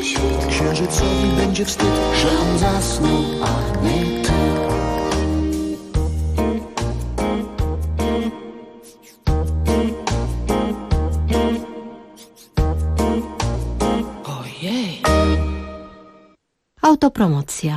świt. Księżycowi będzie wstyd, że on zasnął, a nie ty. Ojej. Autopromocja.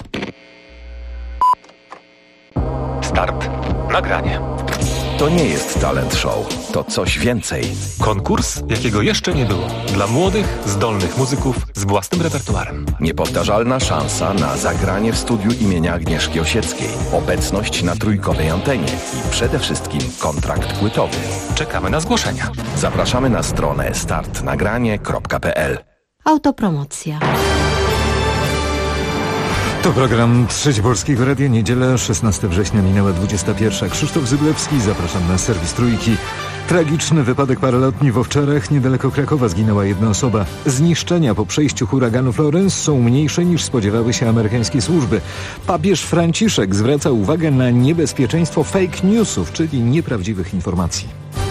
Start. Nagranie. To nie jest talent show, to coś więcej. Konkurs, jakiego jeszcze nie było. Dla młodych, zdolnych muzyków z własnym repertuarem. Niepowtarzalna szansa na zagranie w studiu imienia Agnieszki Osieckiej, obecność na trójkowej antenie i przede wszystkim kontrakt płytowy. Czekamy na zgłoszenia. Zapraszamy na stronę startnagranie.pl. Autopromocja. To program Trzeci Polskiego Radia, niedziela 16 września, minęła 21. Krzysztof Zyblewski, zapraszam na serwis Trójki. Tragiczny wypadek paralotni w Owczarach, niedaleko Krakowa zginęła jedna osoba. Zniszczenia po przejściu huraganu Florence są mniejsze niż spodziewały się amerykańskie służby. Papież Franciszek zwraca uwagę na niebezpieczeństwo fake newsów, czyli nieprawdziwych informacji.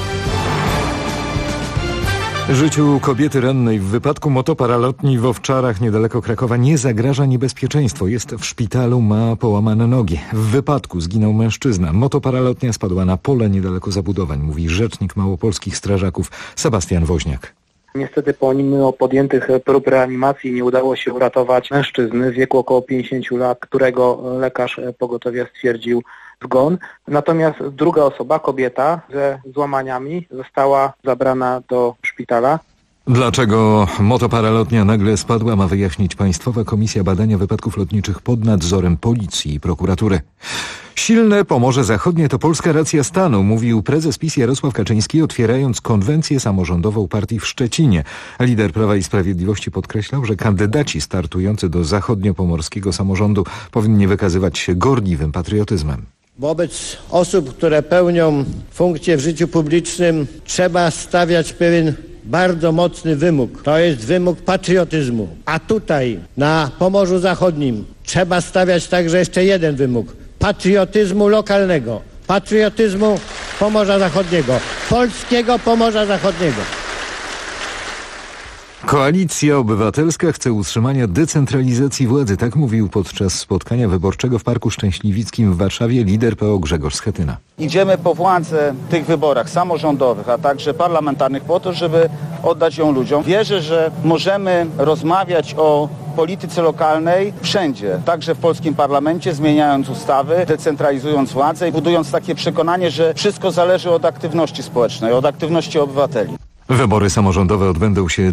Życiu kobiety rannej w wypadku motoparalotni w Owczarach niedaleko Krakowa nie zagraża niebezpieczeństwo. Jest w szpitalu, ma połamane nogi. W wypadku zginął mężczyzna. Motoparalotnia spadła na pole niedaleko zabudowań, mówi rzecznik małopolskich strażaków Sebastian Woźniak. Niestety pomimo podjętych prób reanimacji nie udało się uratować mężczyzny w wieku około 50 lat, którego lekarz pogotowia stwierdził zgon. Natomiast druga osoba, kobieta ze złamaniami, została zabrana do szpitala. Dlaczego motoparalotnia nagle spadła, ma wyjaśnić Państwowa Komisja Badania Wypadków Lotniczych pod nadzorem Policji i Prokuratury. Silne Pomorze Zachodnie to polska racja stanu, mówił prezes PiS Jarosław Kaczyński, otwierając konwencję samorządową partii w Szczecinie. Lider Prawa i Sprawiedliwości podkreślał, że kandydaci startujący do zachodniopomorskiego samorządu powinni wykazywać się gorliwym patriotyzmem. Wobec osób, które pełnią funkcje w życiu publicznym, trzeba stawiać pewien bardzo mocny wymóg. To jest wymóg patriotyzmu. A tutaj, na Pomorzu Zachodnim, trzeba stawiać także jeszcze jeden wymóg. Patriotyzmu lokalnego. Patriotyzmu Pomorza Zachodniego. Polskiego Pomorza Zachodniego. Koalicja Obywatelska chce utrzymania decentralizacji władzy. Tak mówił podczas spotkania wyborczego w Parku Szczęśliwickim w Warszawie lider PO Grzegorz Schetyna. Idziemy po władzę w tych wyborach samorządowych, a także parlamentarnych po to, żeby oddać ją ludziom. Wierzę, że możemy rozmawiać o polityce lokalnej wszędzie, także w polskim parlamencie, zmieniając ustawy, decentralizując władzę i budując takie przekonanie, że wszystko zależy od aktywności społecznej, od aktywności obywateli. Wybory samorządowe odbędą się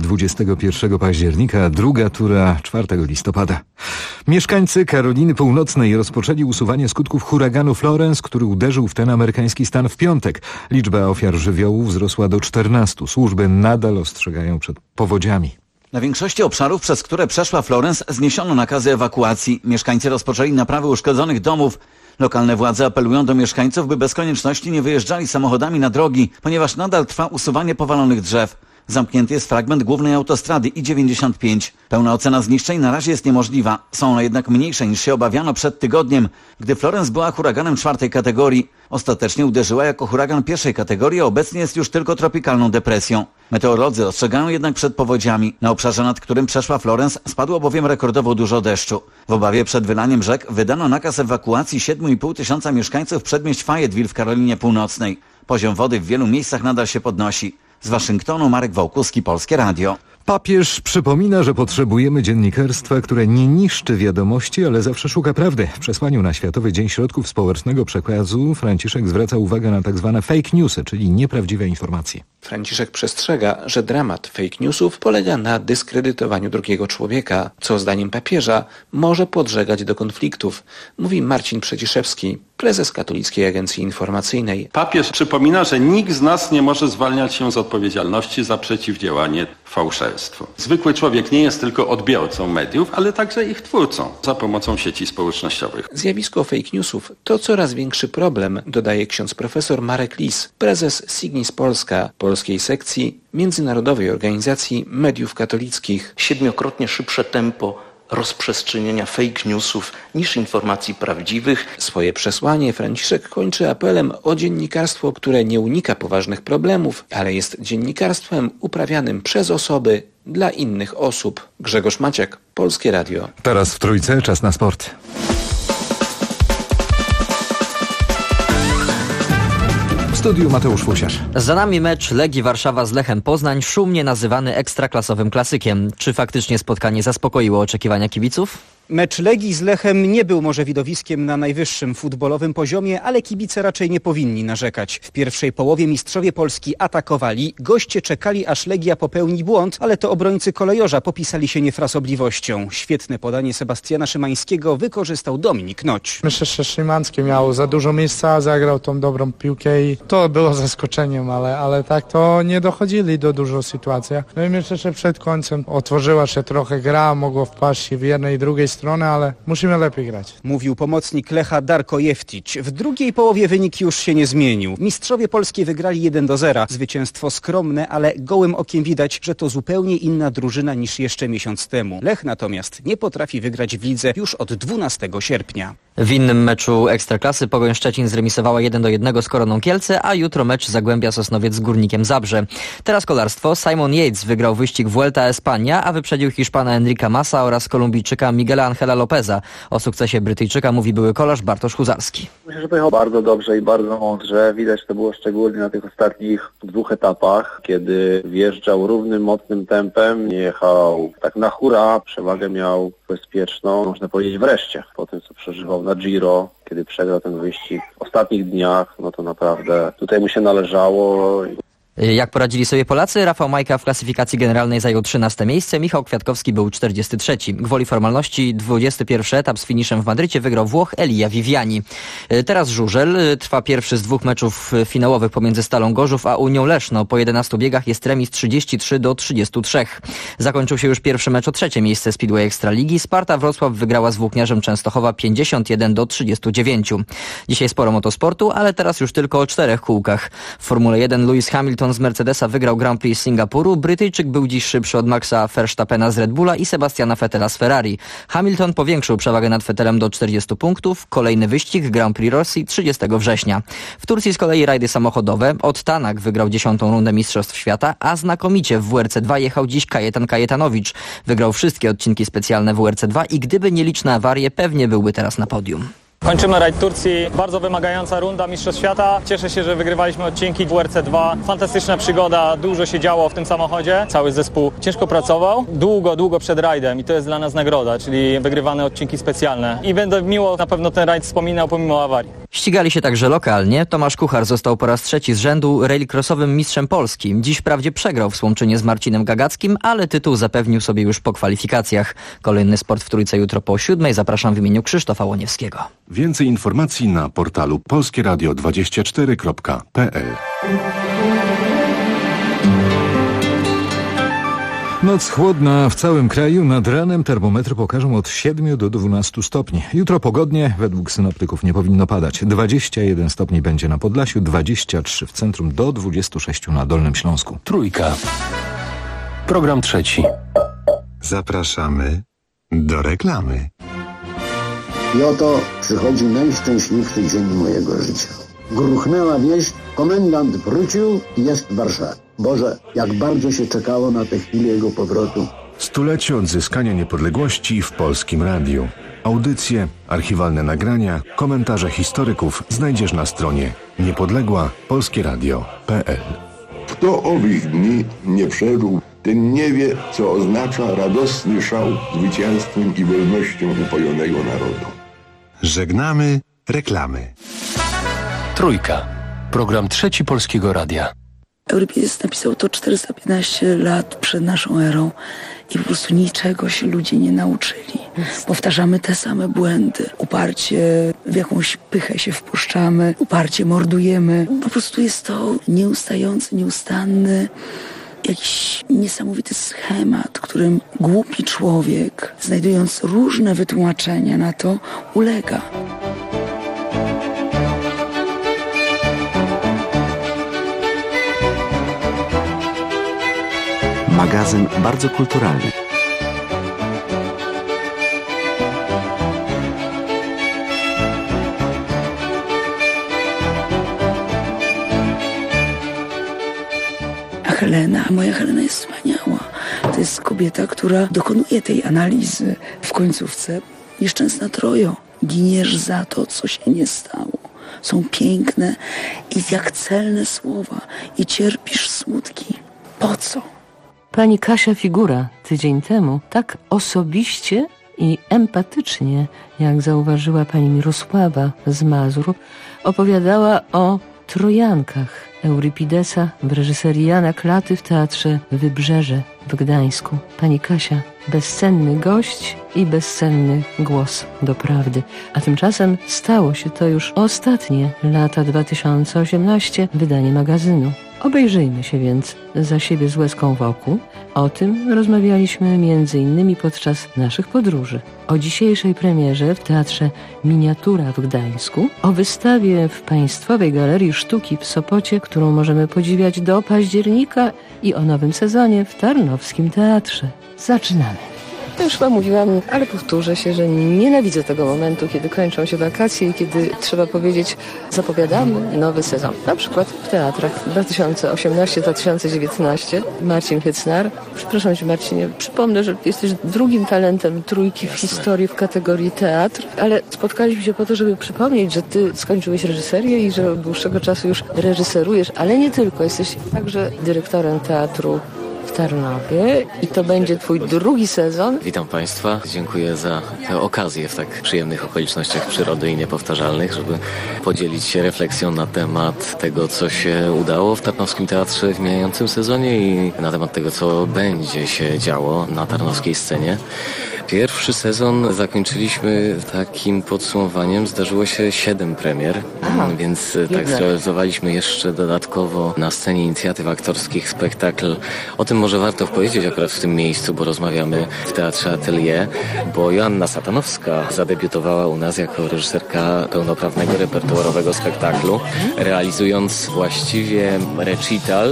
21 października, a druga tura 4 listopada. Mieszkańcy Karoliny Północnej rozpoczęli usuwanie skutków huraganu Florence, który uderzył w ten amerykański stan w piątek. Liczba ofiar żywiołu wzrosła do 14. Służby nadal ostrzegają przed powodziami. Na większości obszarów, przez które przeszła Florence, zniesiono nakazy ewakuacji. Mieszkańcy rozpoczęli naprawy uszkodzonych domów. Lokalne władze apelują do mieszkańców, by bez konieczności nie wyjeżdżali samochodami na drogi, ponieważ nadal trwa usuwanie powalonych drzew. Zamknięty jest fragment głównej autostrady I-95. Pełna ocena zniszczeń na razie jest niemożliwa. Są one jednak mniejsze niż się obawiano przed tygodniem, gdy Florence była huraganem 4. kategorii. Ostatecznie uderzyła jako huragan 1. kategorii, a obecnie jest już tylko tropikalną depresją. Meteorolodzy ostrzegają jednak przed powodziami. Na obszarze, nad którym przeszła Florence, spadło bowiem rekordowo dużo deszczu. W obawie przed wylaniem rzek wydano nakaz ewakuacji 7,5 tysiąca mieszkańców przedmieść Fayetteville w Karolinie Północnej. Poziom wody w wielu miejscach nadal się podnosi. Z Waszyngtonu Marek Wałkuski, Polskie Radio. Papież przypomina, że potrzebujemy dziennikarstwa, które nie niszczy wiadomości, ale zawsze szuka prawdy. W przesłaniu na Światowy Dzień Środków Społecznego Przekazu Franciszek zwraca uwagę na tzw. fake newsy, czyli nieprawdziwe informacje. Franciszek przestrzega, że dramat fake newsów polega na dyskredytowaniu drugiego człowieka, co zdaniem papieża może podżegać do konfliktów, mówi Marcin Przeciszewski, prezes Katolickiej Agencji Informacyjnej. Papież przypomina, że nikt z nas nie może zwalniać się z odpowiedzialności za przeciwdziałanie fałszerstwu. Zwykły człowiek nie jest tylko odbiorcą mediów, ale także ich twórcą za pomocą sieci społecznościowych. Zjawisko fake newsów to coraz większy problem, dodaje ksiądz profesor Marek Lis, prezes Signis Polska, polskiej sekcji Międzynarodowej Organizacji Mediów Katolickich. 7-krotnie szybsze tempo rozprzestrzeniania fake newsów niż informacji prawdziwych. Swoje przesłanie Franciszek kończy apelem o dziennikarstwo, które nie unika poważnych problemów, ale jest dziennikarstwem uprawianym przez osoby dla innych osób. Grzegorz Maciak, Polskie Radio. Teraz w Trójce czas na sport. W studiu Mateusz Fusiarz. Za nami mecz Legii Warszawa z Lechem Poznań, szumnie nazywany ekstraklasowym klasykiem. Czy faktycznie spotkanie zaspokoiło oczekiwania kibiców? Mecz Legii z Lechem nie był może widowiskiem na najwyższym futbolowym poziomie, ale kibice raczej nie powinni narzekać. W pierwszej połowie mistrzowie Polski atakowali, goście czekali aż Legia popełni błąd, ale to obrońcy Kolejorza popisali się niefrasobliwością. Świetne podanie Sebastiana Szymańskiego wykorzystał Dominik Noć. Myślę, że Szymański miał za dużo miejsca, zagrał tą dobrą piłkę i to było zaskoczeniem, ale tak to nie dochodzili do dużo sytuacji. No i myślę, że przed końcem otworzyła się trochę gra, mogło wpaść w jednej i drugiej stronie, ale musimy lepiej grać. Mówił pomocnik Lecha Darko Jeftić. W drugiej połowie wynik już się nie zmienił. Mistrzowie Polski wygrali 1-0. Zwycięstwo skromne, ale gołym okiem widać, że to zupełnie inna drużyna niż jeszcze miesiąc temu. Lech natomiast nie potrafi wygrać w lidze już od 12 sierpnia. W innym meczu Ekstraklasy Pogoń Szczecin zremisowała 1-1 z Koroną Kielce, a jutro mecz Zagłębia Sosnowiec z Górnikiem Zabrze. Teraz kolarstwo. Simon Yates wygrał wyścig Vuelta a España, a wyprzedził Hiszpana Enrica Masa oraz Kolumbijczyka Miguela Angela Lopeza. O sukcesie Brytyjczyka mówi były kolarz Bartosz Huzarski. Myślę, że pojechał bardzo dobrze i bardzo mądrze. Widać to było szczególnie na tych ostatnich 2 etapach, kiedy wjeżdżał równym, mocnym tempem, nie jechał tak na hura, przewagę miał bezpieczną, można powiedzieć wreszcie, po tym co przeżywał na Giro, kiedy przegrał ten wyścig w ostatnich dniach, no to naprawdę tutaj mu się należało. Jak poradzili sobie Polacy? Rafał Majka w klasyfikacji generalnej zajął 13 miejsce, Michał Kwiatkowski był 43. Gwoli formalności 21 etap z finiszem w Madrycie wygrał Włoch Elia Viviani. Teraz żużel. Trwa pierwszy z 2 meczów finałowych pomiędzy Stalą Gorzów a Unią Leszno. Po 11 biegach jest remis 33-33. Zakończył się już pierwszy mecz o 3. miejsce Speedway Ekstraligi. Sparta Wrocław wygrała z Włókniarzem Częstochowa 51-39. Dzisiaj sporo motosportu, ale teraz już tylko o 4 kółkach. W Formule 1 Lewis Hamilton z Mercedesa wygrał Grand Prix Singapuru. Brytyjczyk był dziś szybszy od Maxa Verstappena z Red Bulla i Sebastiana Vettela z Ferrari. Hamilton powiększył przewagę nad Vettelem do 40 punktów. Kolejny wyścig Grand Prix Rosji 30 września. W Turcji z kolei rajdy samochodowe. Od Tanak wygrał 10. rundę Mistrzostw Świata, a znakomicie w WRC2 jechał dziś Kajetan Kajetanowicz. Wygrał wszystkie odcinki specjalne WRC2 i gdyby nie liczne awarie, pewnie byłby teraz na podium. Kończymy rajd Turcji, bardzo wymagająca runda Mistrzostw Świata. Cieszę się, że wygrywaliśmy odcinki WRC2. Fantastyczna przygoda, dużo się działo w tym samochodzie. Cały zespół ciężko pracował, długo przed rajdem i to jest dla nas nagroda, czyli wygrywane odcinki specjalne. I będę miło na pewno ten rajd wspominał pomimo awarii. Ścigali się także lokalnie. Tomasz Kuchar został po raz 3 z rzędu rallycrossowym mistrzem Polski. Dziś wprawdzie przegrał w Słomczynie z Marcinem Gagackim, ale tytuł zapewnił sobie już po kwalifikacjach. Kolejny sport w Trójce jutro po 7. Zapraszam w imieniu Krzysztofa Łoniewskiego. Więcej informacji na portalu polskieradio24.pl. Noc chłodna w całym kraju. Nad ranem termometry pokażą od 7 do 12 stopni. Jutro pogodnie, według synoptyków nie powinno padać. 21 stopni będzie na Podlasiu, 23 w centrum, do 26 na Dolnym Śląsku. Trójka. Program 3. Zapraszamy do reklamy. I oto przychodzi najszczęśliwszy dzień mojego życia. Gruchnęła wieść, komendant wrócił i jest w Warszawie. Boże, jak bardzo się czekało na tę chwilę jego powrotu. 100-lecie odzyskania niepodległości w Polskim Radiu. Audycje, archiwalne nagrania, komentarze historyków znajdziesz na stronie niepodległa-polskieradio.pl. Kto owych dni nie przeżył, ten nie wie, co oznacza radosny szał zwycięstwem i wolnością upojonego narodu. Żegnamy reklamy. Trójka. Program 3 Polskiego Radia. Euripides napisał to 415 lat przed naszą erą i po prostu niczego się ludzie nie nauczyli. Powtarzamy te same błędy. Uparcie w jakąś pychę się wpuszczamy, uparcie mordujemy. Po prostu jest to nieustający, nieustanny, jakiś niesamowity schemat, którym głupi człowiek, znajdując różne wytłumaczenia na to, ulega. Magazyn bardzo kulturalny. A moja Helena jest wspaniała. To jest kobieta, która dokonuje tej analizy w końcówce. Nieszczęsna Trojo, giniesz za to, co się nie stało. Są piękne i jak celne słowa i cierpisz smutki. Po co? Pani Kasia Figura tydzień temu tak osobiście i empatycznie, jak zauważyła pani Mirosława z Mazur, opowiadała o Trojankach Eurypidesa w reżyserii Jana Klaty w Teatrze Wybrzeże w Gdańsku. Pani Kasia, bezcenny gość i bezcenny głos doprawdy. A tymczasem stało się to już ostatnie lata 2018 wydanie magazynu. Obejrzyjmy się więc Za siebie z łezką wokół. O tym rozmawialiśmy m.in. podczas naszych podróży. O dzisiejszej premierze w Teatrze Miniatura w Gdańsku, o wystawie w Państwowej Galerii Sztuki w Sopocie, którą możemy podziwiać do października, i o nowym sezonie w Tarnowskim Teatrze. Zaczynamy. Ja już chyba mówiłam, ale powtórzę się, że nienawidzę tego momentu, kiedy kończą się wakacje i kiedy trzeba powiedzieć, zapowiadamy nowy sezon. Na przykład w teatrach 2018-2019. Marcin Hycnar. Przepraszam Cię, Marcinie, przypomnę, że jesteś drugim talentem trójki w historii w kategorii teatr, ale spotkaliśmy się po to, żeby przypomnieć, że Ty skończyłeś reżyserię i że od dłuższego czasu już reżyserujesz, ale nie tylko. Jesteś także dyrektorem teatru w Tarnowie i to będzie Twój drugi sezon. Witam Państwa. Dziękuję za tę okazję w tak przyjemnych okolicznościach przyrody i niepowtarzalnych, żeby podzielić się refleksją na temat tego, co się udało w Tarnowskim Teatrze w mijającym sezonie i na temat tego, co będzie się działo na tarnowskiej scenie. Pierwszy sezon zakończyliśmy takim podsumowaniem. Zdarzyło się 7 premier, więc tak zrealizowaliśmy jeszcze dodatkowo na scenie inicjatyw aktorskich spektakl. O tym może warto powiedzieć akurat w tym miejscu, bo rozmawiamy w Teatrze Atelier, bo Joanna Satanowska zadebiutowała u nas jako reżyserka pełnoprawnego repertuarowego spektaklu, realizując właściwie recital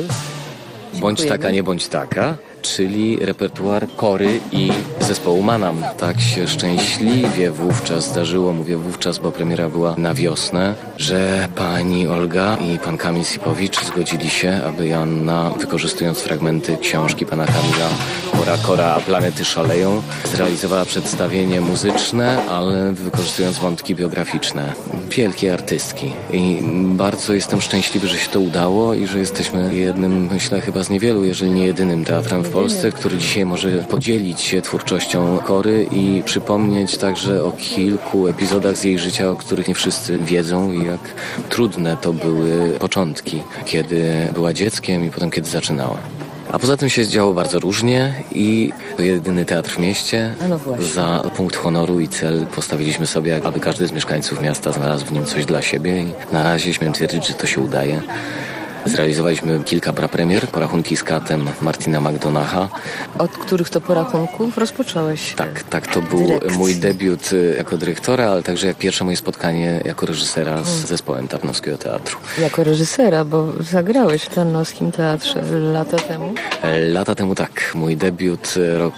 Bądź taka, nie bądź taka, czyli repertuar Kory i zespołu Manam. Tak się szczęśliwie wówczas zdarzyło, mówię wówczas, bo premiera była na wiosnę, że pani Olga i pan Kamil Sipowicz zgodzili się, aby Joanna, wykorzystując fragmenty książki pana Kamila Kora, a planety szaleją, zrealizowała przedstawienie muzyczne, ale wykorzystując wątki biograficzne. Wielkie artystki. I bardzo jestem szczęśliwy, że się to udało i że jesteśmy jednym, myślę, chyba z niewielu, jeżeli nie jedynym teatrem w Polsce, który dzisiaj może podzielić się twórczością Kory i przypomnieć także o kilku epizodach z jej życia, o których nie wszyscy wiedzą i jak trudne to były początki, kiedy była dzieckiem i potem kiedy zaczynała. A poza tym się działo bardzo różnie i to jedyny teatr w mieście. Za punkt honoru i cel postawiliśmy sobie, aby każdy z mieszkańców miasta znalazł w nim coś dla siebie i na razie śmiem twierdzić, że to się udaje. Zrealizowaliśmy kilka prapremier, porachunki z katem Martina McDonacha. Od których to porachunków rozpocząłeś? Tak, to był mój debiut jako dyrektora, ale także jak pierwsze moje spotkanie jako reżysera z zespołem Tarnowskiego Teatru. Jako reżysera, bo zagrałeś w Tarnowskim Teatrze lata temu? Lata temu tak, mój debiut rok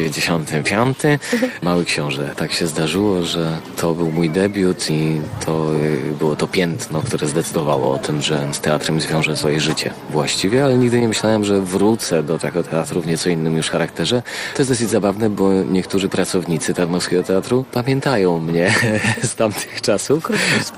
95, Mały Książę. Tak się zdarzyło, że to był mój debiut i to było to piętno, które zdecydowało o tym, że z teatrem zwiążę swoje życie właściwie, ale nigdy nie myślałem, że wrócę do tego teatru w nieco innym już charakterze. To jest dosyć zabawne, bo niektórzy pracownicy Tarnowskiego Teatru pamiętają mnie z tamtych czasów.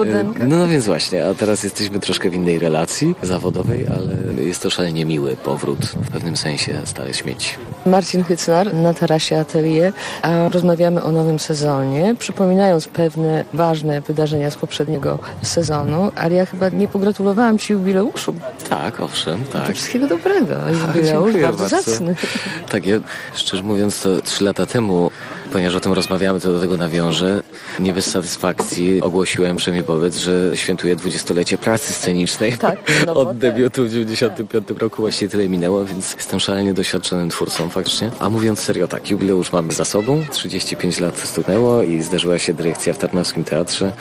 No więc właśnie, a teraz jesteśmy troszkę w innej relacji zawodowej, ale jest to szalenie miły powrót, w pewnym sensie stare śmieci. Marcin Hycnar na tarasie Atelier, a rozmawiamy o nowym sezonie, przypominając pewne ważne wydarzenia z poprzedniego sezonu, ale ja chyba nie pogratulowałam Ci jubileuszu. Tak, owszem, tak. Wszystkiego dobrego. Jubileusz bardzo zacny. Tak, ja szczerze mówiąc to 3 lata temu, ponieważ o tym rozmawiamy, to do tego nawiążę, nie bez satysfakcji ogłosiłem, przynajmniej powiedz, że świętuję 20-lecie pracy scenicznej. Tak, od debiutu w 95 roku właściwie tyle minęło, więc jestem szalenie doświadczonym twórcą faktycznie. A mówiąc serio, tak, jubileusz mamy za sobą, 35 lat stuknęło i zdarzyła się dyrekcja w Tarnowskim Teatrze.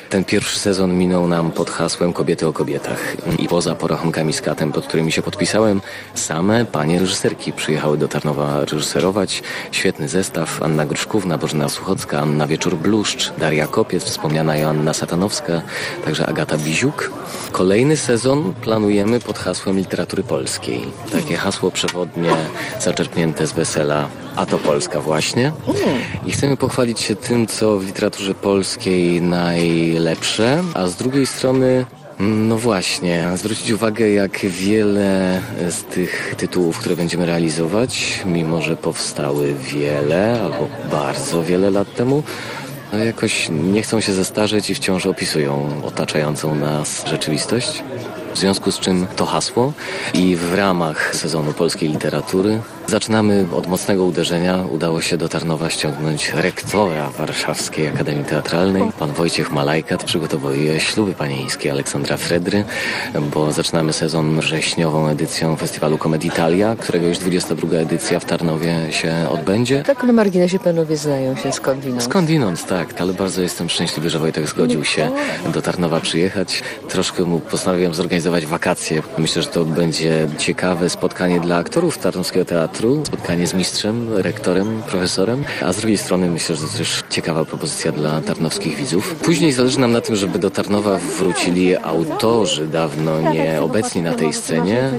Ten pierwszy sezon minął nam pod hasłem Kobiety o kobietach. I poza porachunkami z katem, pod którymi się podpisałem, same panie reżyserki przyjechały do Tarnowa reżyserować. Świetny zestaw. Anna Gruszkówna, Bożena Suchocka, Anna Wieczór-Bluszcz, Daria Kopiec, wspomniana Joanna Satanowska, także Agata Biziuk. Kolejny sezon planujemy pod hasłem literatury polskiej. Takie hasło przewodnie zaczerpnięte z wesela A to Polska właśnie. I chcemy pochwalić się tym, co w literaturze polskiej najlepsze, a z drugiej strony no właśnie, zwrócić uwagę, jak wiele z tych tytułów, które będziemy realizować, mimo że powstały wiele albo bardzo wiele lat temu, no jakoś nie chcą się zestarzeć i wciąż opisują otaczającą nas rzeczywistość. W związku z czym to hasło i w ramach sezonu polskiej literatury zaczynamy od mocnego uderzenia. Udało się do Tarnowa ściągnąć rektora Warszawskiej Akademii Teatralnej. Pan Wojciech Malajkat przygotowuje śluby panieńskie Aleksandra Fredry, bo zaczynamy sezon wrześniową edycją Festiwalu Comeditalia, którego już 22. edycja w Tarnowie się odbędzie. Tak na marginesie panowie znają się skądinąd. Skądinąd, tak, ale bardzo jestem szczęśliwy, że Wojtek zgodził się do Tarnowa przyjechać. Troszkę mu postanowiłem zorganizować wakacje. Myślę, że to będzie ciekawe spotkanie dla aktorów Tarnowskiego Teatru, spotkanie z mistrzem, rektorem, profesorem, a z drugiej strony myślę, że to też ciekawa propozycja dla tarnowskich widzów. Później zależy nam na tym, żeby do Tarnowa wrócili autorzy dawno nieobecni na tej scenie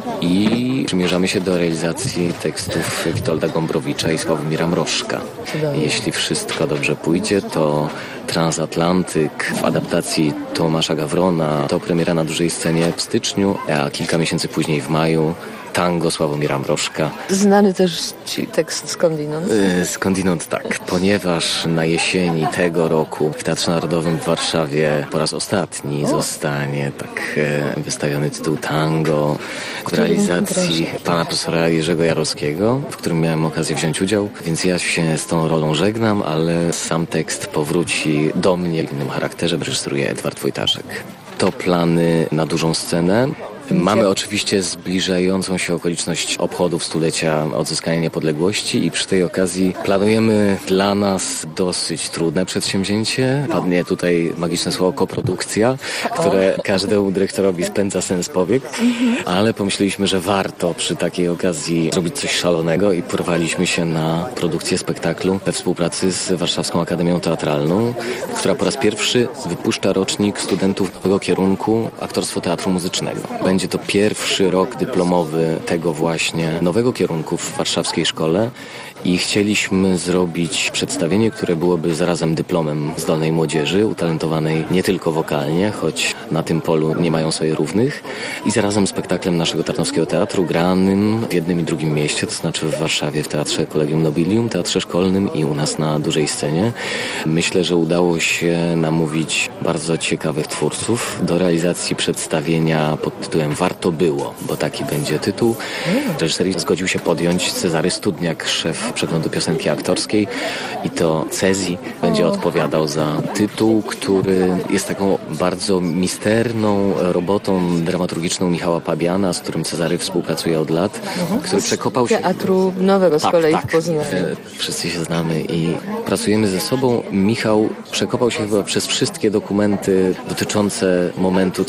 i przymierzamy się do realizacji tekstów Witolda Gombrowicza i Sławomira Mrożka. Jeśli wszystko dobrze pójdzie, to Transatlantyk w adaptacji Tomasza Gawrona to premiera na dużej scenie w styczniu, a kilka miesięcy później w maju Tango Sławomira Mrożka. Znany też ci tekst skądinąd? Skądinąd tak, ponieważ na jesieni tego roku w Teatrze Narodowym w Warszawie po raz ostatni zostanie wystawiony tytuł Tango w realizacji pana profesora Jerzego Jarowskiego, w którym miałem okazję wziąć udział, więc ja się z tą rolą żegnam, ale sam tekst powróci do mnie w innym charakterze, reżyseruje Edward Wojtaszek. To plany na dużą scenę. Mamy oczywiście zbliżającą się okoliczność obchodów stulecia odzyskania niepodległości i przy tej okazji planujemy dla nas dosyć trudne przedsięwzięcie. Padnie tutaj magiczne słowo koprodukcja, które każdemu dyrektorowi spędza sens powiek, ale pomyśleliśmy, że warto przy takiej okazji zrobić coś szalonego i porwaliśmy się na produkcję spektaklu we współpracy z Warszawską Akademią Teatralną, która po raz pierwszy wypuszcza rocznik studentów nowego kierunku aktorstwo teatru muzycznego. Będzie to pierwszy rok dyplomowy tego właśnie nowego kierunku w warszawskiej szkole i chcieliśmy zrobić przedstawienie, które byłoby zarazem dyplomem zdolnej młodzieży, utalentowanej nie tylko wokalnie, choć na tym polu nie mają sobie równych, i zarazem spektaklem naszego Tarnowskiego Teatru granym w jednym i drugim mieście, to znaczy w Warszawie w Teatrze Collegium Nobilium, Teatrze Szkolnym i u nas na dużej scenie. Myślę, że udało się namówić bardzo ciekawych twórców do realizacji przedstawienia pod tytułem Warto było, bo taki będzie tytuł. Reżyserii zgodził się podjąć Cezary Studniak, szef przeglądu piosenki aktorskiej, i to Cezji będzie odpowiadał za tytuł, który jest taką bardzo misterną robotą dramaturgiczną Michała Pabiana, z którym Cezary współpracuje od lat, który przekopał się... Teatru Nowego z kolei w Poznaniu. Wszyscy się znamy i pracujemy ze sobą. Michał przekopał się chyba przez wszystkie dokumenty dotyczące momentu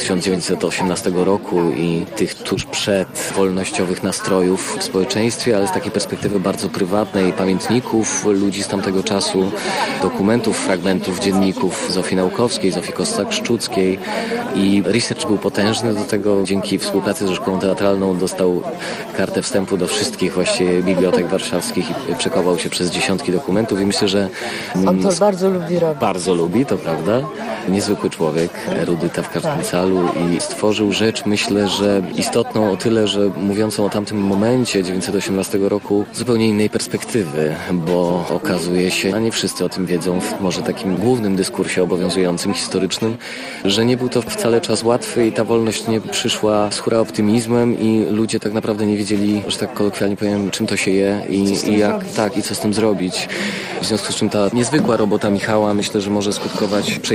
1918 roku i tych tuż przed wolnościowych nastrojów w społeczeństwie, ale z takiej perspektywy bardzo prywatnej, pamiętników ludzi z tamtego czasu, dokumentów, fragmentów, dzienników Zofii Naukowskiej, Zofii Kossak-Szczuckiej, i research był potężny. Do tego dzięki współpracy ze Szkołą Teatralną dostał kartę wstępu do wszystkich właściwie bibliotek warszawskich i przekopał się przez dziesiątki dokumentów i myślę, że on to bardzo lubi robić. Bardzo lubi, to prawda. Niezwykły człowiek, erudyta w każdym calu, i stworzył rzecz, myślę, że istotną o tyle, że mówiącą o tamtym momencie 1918 roku zupełnie innej perspektywy, bo okazuje się, a nie wszyscy o tym wiedzą, w może takim głównym dyskursie obowiązującym, historycznym, że nie był to wcale czas łatwy i ta wolność nie przyszła z hura optymizmem i ludzie tak naprawdę nie wiedzieli, że tak kolokwialnie powiem, czym to się je i jak tak i co z tym zrobić. W związku z czym ta niezwykła robota Michała, myślę, że może skutkować przejmującym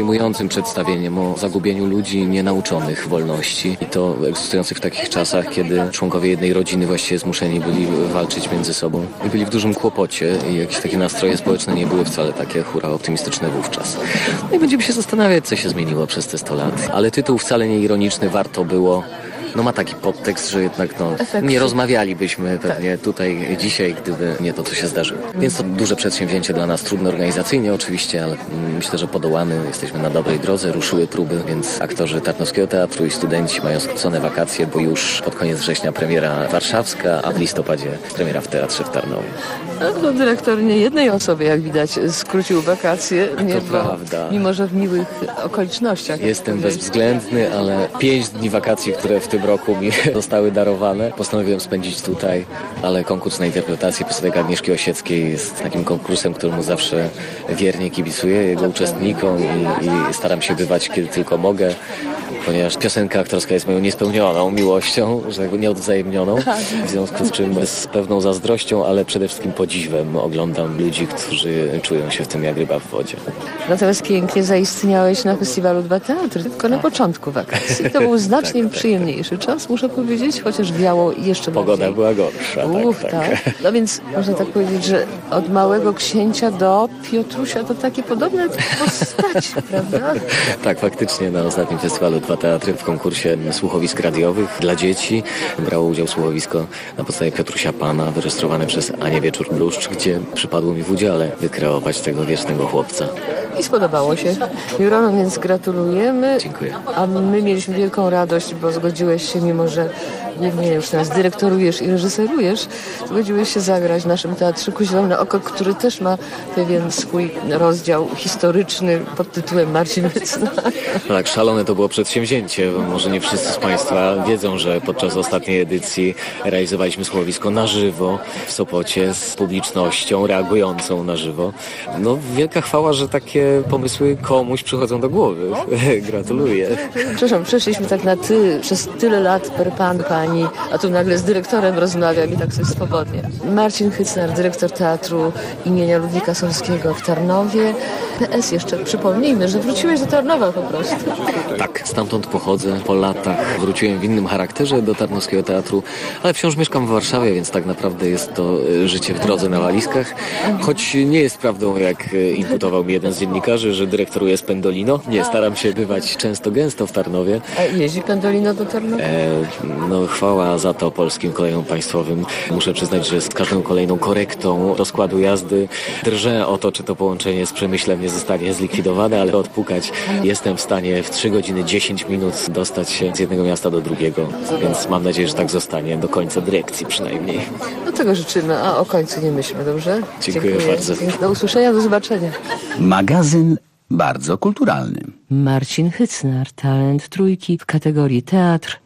fascynującym przedstawieniem o zagubieniu ludzi nienauczonych wolności i to egzystujących w takich czasach, kiedy członkowie jednej rodziny właściwie zmuszeni byli walczyć między sobą i byli w dużym kłopocie i jakieś takie nastroje społeczne nie były wcale takie hura optymistyczne wówczas. No i będziemy się zastanawiać, co się zmieniło przez te 100 lat. Ale tytuł wcale nie ironiczny, warto było. No ma taki podtekst, że jednak nie rozmawialibyśmy pewnie tutaj dzisiaj, gdyby nie to, co się zdarzyło. Więc to duże przedsięwzięcie dla nas, trudne organizacyjnie oczywiście, ale myślę, że podołamy, jesteśmy na dobrej drodze, ruszyły próby, więc aktorzy Tarnowskiego Teatru i studenci mają skrócone wakacje, bo już pod koniec września premiera warszawska, a w listopadzie premiera w Teatrze w Tarnowie. No, dyrektor nie jednej osobie, jak widać, skrócił wakacje. To prawda. Mimo, że w miłych okolicznościach. Jestem bezwzględny, ale 5 dni wakacji, które w tym roku mi zostały darowane, postanowiłem spędzić tutaj, ale konkurs na interpretację piosenek Agnieszki Osieckiej jest takim konkursem, któremu zawsze wiernie kibicuję jego uczestnikom i staram się bywać, kiedy tylko mogę, ponieważ piosenka aktorska jest moją niespełnioną miłością, że nieodwzajemnioną, w związku z czym z pewną zazdrością, ale przede wszystkim podziwem oglądam ludzi, którzy czują się w tym jak ryba w wodzie. Natomiast pięknie zaistniałeś na Festiwalu 2 Teatry, tylko na początku wakacji. To był znacznie przyjemniejszy czas, muszę powiedzieć, chociaż wiało jeszcze bardziej. Pogoda była gorsza. Tak. No więc można tak powiedzieć, że od Małego Księcia do Piotrusia to takie podobne postacie, prawda? Tak, faktycznie na ostatnim Festiwalu 2 Teatry w konkursie słuchowisk radiowych dla dzieci brało udział słuchowisko na podstawie Piotrusia Pana, wyrejestrowane przez Anię Wieczór-Bluszcz, gdzie przypadło mi w udziale wykreować tego wiecznego chłopca. I spodobało się. Jurono, więc gratulujemy. Dziękuję. A my mieliśmy wielką radość, bo zgodziłeś się, mimo że głównie już nas dyrektorujesz i reżyserujesz, zgodziłeś się zagrać w naszym Teatrzyku Zielone Oko, który też ma pewien swój rozdział historyczny pod tytułem Marcin Hycnar. Tak, szalone to było przedsięwzięcie. Może nie wszyscy z Państwa wiedzą, że podczas ostatniej edycji realizowaliśmy słuchowisko na żywo w Sopocie z publicznością reagującą na żywo. No wielka chwała, że takie pomysły komuś przychodzą do głowy. Gratuluję. Przepraszam, przeszliśmy tak na ty przez tyle lat per pan, pani, a tu nagle z dyrektorem rozmawiam i tak sobie swobodnie. Marcin Hycnar, dyrektor Teatru imienia Ludwika Solskiego w Tarnowie. PS jeszcze, przypomnijmy, że wróciłeś do Tarnowa po prostu. Tak, stamtąd pochodzę. Po latach wróciłem w innym charakterze do Tarnowskiego Teatru, ale wciąż mieszkam w Warszawie, więc tak naprawdę jest to życie w drodze na walizkach. Choć nie jest prawdą, jak imputował mi jeden z dziennikarzy, że dyrektoruję z Pendolino. Nie, staram się bywać często gęsto w Tarnowie. A jeździ Pendolino do Tarnowa? No chwała za to polskim kolejom państwowym. Muszę przyznać, że z każdą kolejną korektą rozkładu jazdy drżę o to, czy to połączenie z Przemyślem nie zostanie zlikwidowane, ale odpukać jestem w stanie w 3 godziny 10 minut dostać się z jednego miasta do drugiego, więc mam nadzieję, że tak zostanie do końca dyrekcji przynajmniej. No tego życzymy, a o końcu nie myślmy, dobrze? Dziękuję bardzo. Do usłyszenia, do zobaczenia. Magazyn bardzo kulturalny. Marcin Hycnar, talent Trójki w kategorii Teatr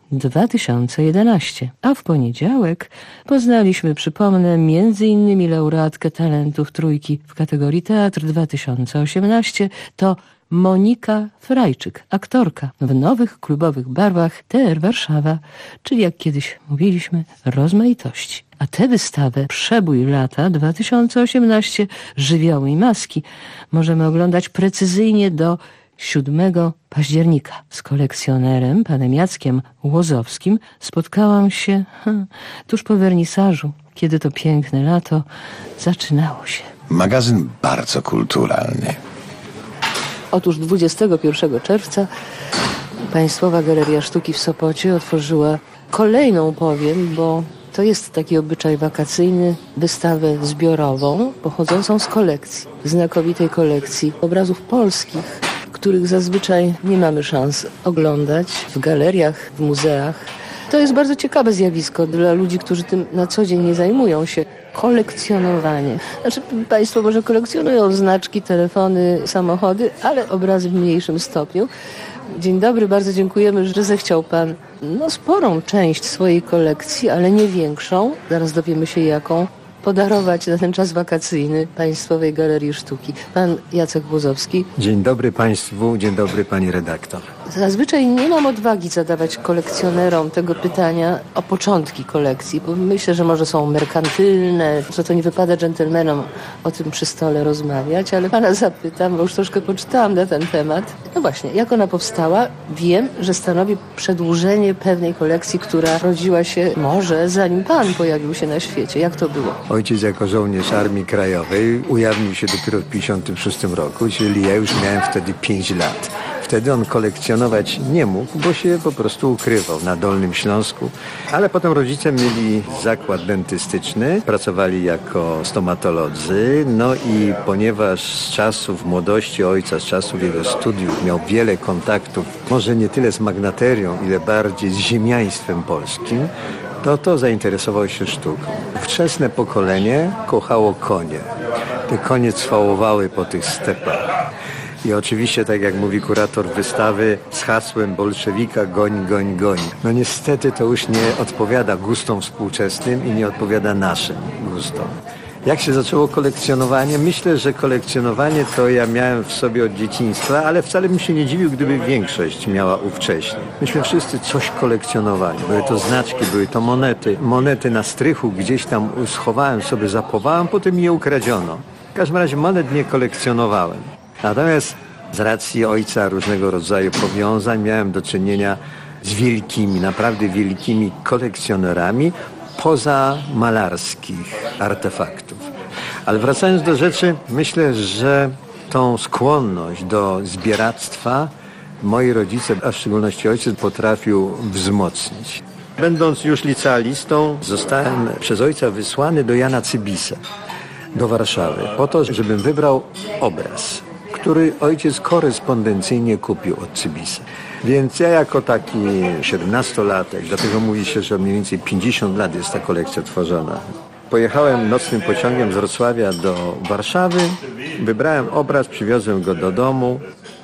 2011. A w poniedziałek poznaliśmy, przypomnę, m.in. laureatkę talentów Trójki w kategorii Teatr 2018. To Monika Frajczyk, aktorka w nowych klubowych barwach TR Warszawa, czyli jak kiedyś mówiliśmy, rozmaitości. A tę wystawę Przebój lata 2018 Żywioły i maski możemy oglądać precyzyjnie do 7 października. Z kolekcjonerem, panem Jackiem Łozowskim, spotkałam się tuż po wernisażu, kiedy to piękne lato zaczynało się. Magazyn bardzo kulturalny. Otóż 21 czerwca Państwowa Galeria Sztuki w Sopocie otworzyła kolejną, powiem, bo to jest taki obyczaj wakacyjny, wystawę zbiorową pochodzącą z kolekcji, znakomitej kolekcji obrazów polskich, których zazwyczaj nie mamy szans oglądać w galeriach, w muzeach. To jest bardzo ciekawe zjawisko dla ludzi, którzy tym na co dzień nie zajmują się. Kolekcjonowanie. Znaczy Państwo może kolekcjonują znaczki, telefony, samochody, ale obrazy w mniejszym stopniu. Dzień dobry, bardzo dziękujemy, że zechciał Pan sporą część swojej kolekcji, ale nie większą, zaraz dowiemy się jaką, podarować na ten czas wakacyjny Państwowej Galerii Sztuki. Pan Jacek Łozowski. Dzień dobry Państwu, dzień dobry Pani redaktor. Zazwyczaj nie mam odwagi zadawać kolekcjonerom tego pytania o początki kolekcji, bo myślę, że może są merkantylne, że to nie wypada dżentelmenom o tym przy stole rozmawiać, ale Pana zapytam, bo już troszkę poczytałam na ten temat. No właśnie, jak ona powstała? Wiem, że stanowi przedłużenie pewnej kolekcji, która rodziła się może zanim pan pojawił się na świecie. Jak to było? Ojciec jako żołnierz Armii Krajowej ujawnił się dopiero w 1956 roku, czyli ja już miałem wtedy 5 lat. Wtedy on kolekcjonować nie mógł, bo się po prostu ukrywał na Dolnym Śląsku. Ale potem rodzice mieli zakład dentystyczny, pracowali jako stomatolodzy. No i ponieważ z czasów młodości ojca, z czasów jego studiów miał wiele kontaktów, może nie tyle z magnaterią, ile bardziej z ziemiaństwem polskim, to zainteresował się sztuką. Wczesne pokolenie kochało konie. Te konie cwałowały po tych stepach. I oczywiście, tak jak mówi kurator wystawy, z hasłem bolszewika goń, goń, goń. No niestety to już nie odpowiada gustom współczesnym i nie odpowiada naszym gustom. Jak się zaczęło kolekcjonowanie? Myślę, że kolekcjonowanie to ja miałem w sobie od dzieciństwa, ale wcale bym się nie dziwił, gdyby większość miała ówcześnie. Myśmy wszyscy coś kolekcjonowali. Były to znaczki, były to monety. Monety na strychu gdzieś tam schowałem sobie, zapowałem, potem je ukradziono. W każdym razie monet nie kolekcjonowałem. Natomiast z racji ojca różnego rodzaju powiązań miałem do czynienia z wielkimi, naprawdę wielkimi kolekcjonerami poza malarskich artefaktów. Ale wracając do rzeczy, myślę, że tą skłonność do zbieractwa moi rodzice, a w szczególności ojciec, potrafił wzmocnić. Będąc już licealistą, zostałem przez ojca wysłany do Jana Cybisa, do Warszawy, po to, żebym wybrał obraz, który ojciec korespondencyjnie kupił od Cybisa. Więc ja jako taki 17-latek, dlatego mówi się, że mniej więcej 50 lat jest ta kolekcja tworzona. Pojechałem nocnym pociągiem z Wrocławia do Warszawy, wybrałem obraz, przywiozłem go do domu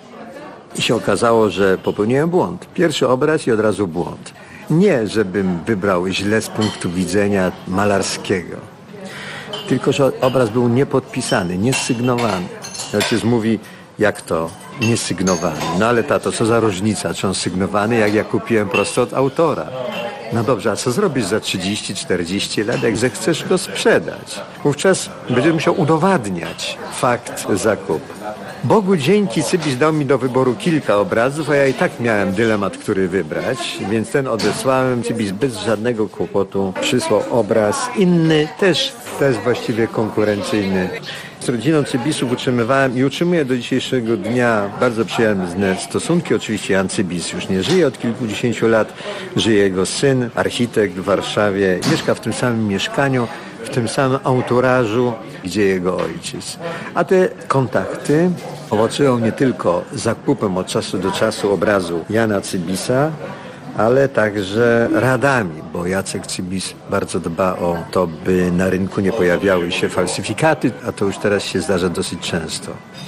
i się okazało, że popełniłem błąd. Pierwszy obraz i od razu błąd. Nie, żebym wybrał źle z punktu widzenia malarskiego, tylko że obraz był niepodpisany, niesygnowany. Ojciec mówi, jak to niesygnowany? No ale tato, co za różnica, czy on sygnowany, jak ja kupiłem prosto od autora. No dobrze, a co zrobisz za 30-40 lat, jak zechcesz go sprzedać? Wówczas będziesz musiał udowadniać fakt zakupu. Bogu dzięki, Cybis dał mi do wyboru kilka obrazów, a ja i tak miałem dylemat, który wybrać, więc ten odesłałem. Cybis bez żadnego kłopotu przysłał obraz inny, też właściwie konkurencyjny. Z rodziną Cybisów utrzymywałem i utrzymuję do dzisiejszego dnia bardzo przyjemne stosunki. Oczywiście Jan Cybis już nie żyje od kilkudziesięciu lat. Żyje jego syn, architekt w Warszawie. Mieszka w tym samym mieszkaniu, w tym samym anturażu, gdzie jego ojciec. A te kontakty owocują nie tylko zakupem od czasu do czasu obrazu Jana Cybisa, ale także radami, bo Jacek Cybis bardzo dba o to, by na rynku nie pojawiały się falsyfikaty, a to już teraz się zdarza dosyć często.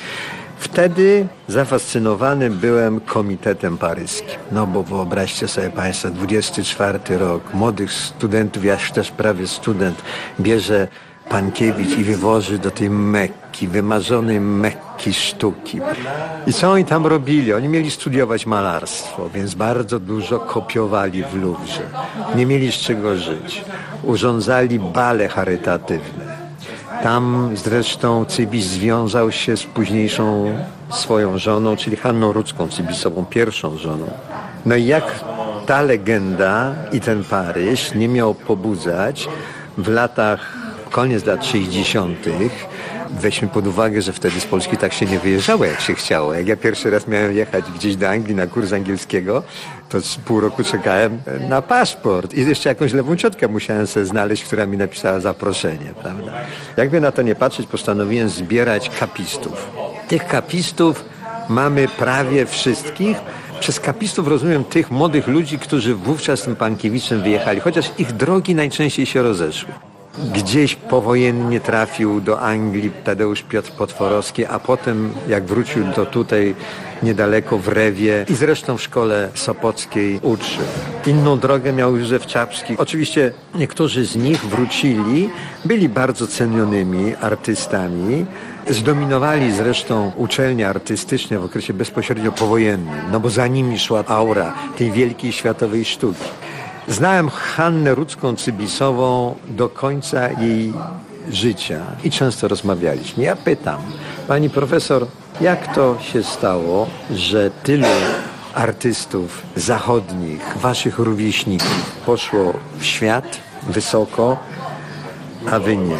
Wtedy zafascynowany byłem Komitetem Paryskim. No bo wyobraźcie sobie Państwo, 24 rok, młodych studentów, ja też prawie student, bierze Pankiewicz i wywoży do tej Mekki, wymarzonej Mekki sztuki. I co oni tam robili? Oni mieli studiować malarstwo, więc bardzo dużo kopiowali w Luwrze. Nie mieli z czego żyć. Urządzali bale charytatywne. Tam zresztą Cybis związał się z późniejszą swoją żoną, czyli Hanną Rudzką Cybisową, pierwszą żoną. No i jak ta legenda i ten Paryż nie miał pobudzać w latach, koniec lat 60. Weźmy pod uwagę, że wtedy z Polski tak się nie wyjeżdżało, jak się chciało. Jak ja pierwszy raz miałem jechać gdzieś do Anglii na kurs angielskiego, to z pół roku czekałem na paszport i jeszcze jakąś lewą ciotkę musiałem sobie znaleźć, która mi napisała zaproszenie, prawda? Jakby na to nie patrzeć, postanowiłem zbierać kapistów. Tych kapistów mamy prawie wszystkich. Przez kapistów rozumiem tych młodych ludzi, którzy wówczas z tym Pankiewiczem wyjechali, chociaż ich drogi najczęściej się rozeszły. Gdzieś powojennie trafił do Anglii Tadeusz Piotr Potworowski, a potem jak wrócił to tutaj niedaleko w Rewie i zresztą w szkole sopockiej uczył. Inną drogę miał Józef Czapski. Oczywiście niektórzy z nich wrócili, byli bardzo cenionymi artystami. Zdominowali zresztą uczelnie artystyczne w okresie bezpośrednio powojennym, no bo za nimi szła aura tej wielkiej światowej sztuki. Znałem Hannę Rudzką Cybisową do końca jej życia i często rozmawialiśmy. Ja pytam, Pani profesor, jak to się stało, że tylu artystów zachodnich, waszych rówieśników poszło w świat wysoko, a wy nie?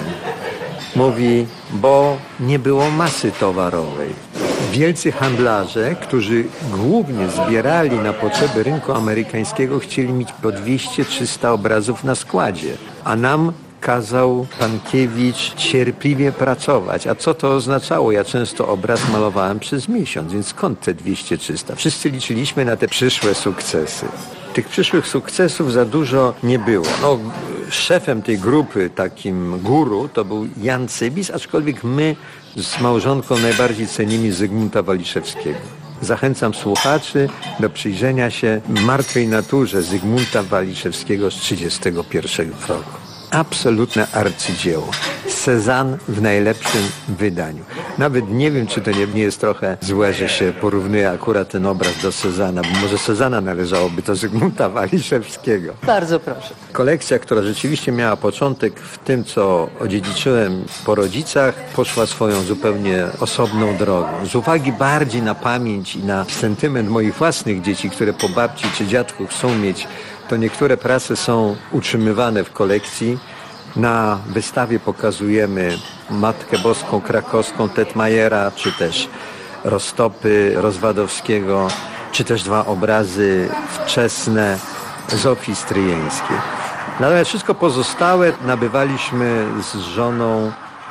Mówi, bo nie było masy towarowej. Wielcy handlarze, którzy głównie zbierali na potrzeby rynku amerykańskiego, chcieli mieć po 200-300 obrazów na składzie, a nam kazał Pankiewicz cierpliwie pracować. A co to oznaczało? Ja często obraz malowałem przez miesiąc, więc skąd te 200-300? Wszyscy liczyliśmy na te przyszłe sukcesy. Tych przyszłych sukcesów za dużo nie było. No, szefem tej grupy, takim guru, to był Jan Cybis, aczkolwiek my z małżonką najbardziej cenimy Zygmunta Waliszewskiego. Zachęcam słuchaczy do przyjrzenia się Martwej naturze Zygmunta Waliszewskiego z 1931 roku. Absolutne arcydzieło. Cezanne w najlepszym wydaniu. Nawet nie wiem, czy to nie jest trochę złe, że się porównuje akurat ten obraz do Cezanna, bo może Cezanna należałoby do Zygmunta Waliszewskiego. Bardzo proszę. Kolekcja, która rzeczywiście miała początek w tym, co odziedziczyłem po rodzicach, poszła swoją zupełnie osobną drogą. Z uwagi bardziej na pamięć i na sentyment moich własnych dzieci, które po babci czy dziadku chcą mieć, to niektóre prace są utrzymywane w kolekcji. Na wystawie pokazujemy Matkę Boską Krakowską Tetmajera, czy też Roztopy Rozwadowskiego, czy też 2 obrazy wczesne Zofii Stryjeńskiej. Natomiast wszystko pozostałe nabywaliśmy z żoną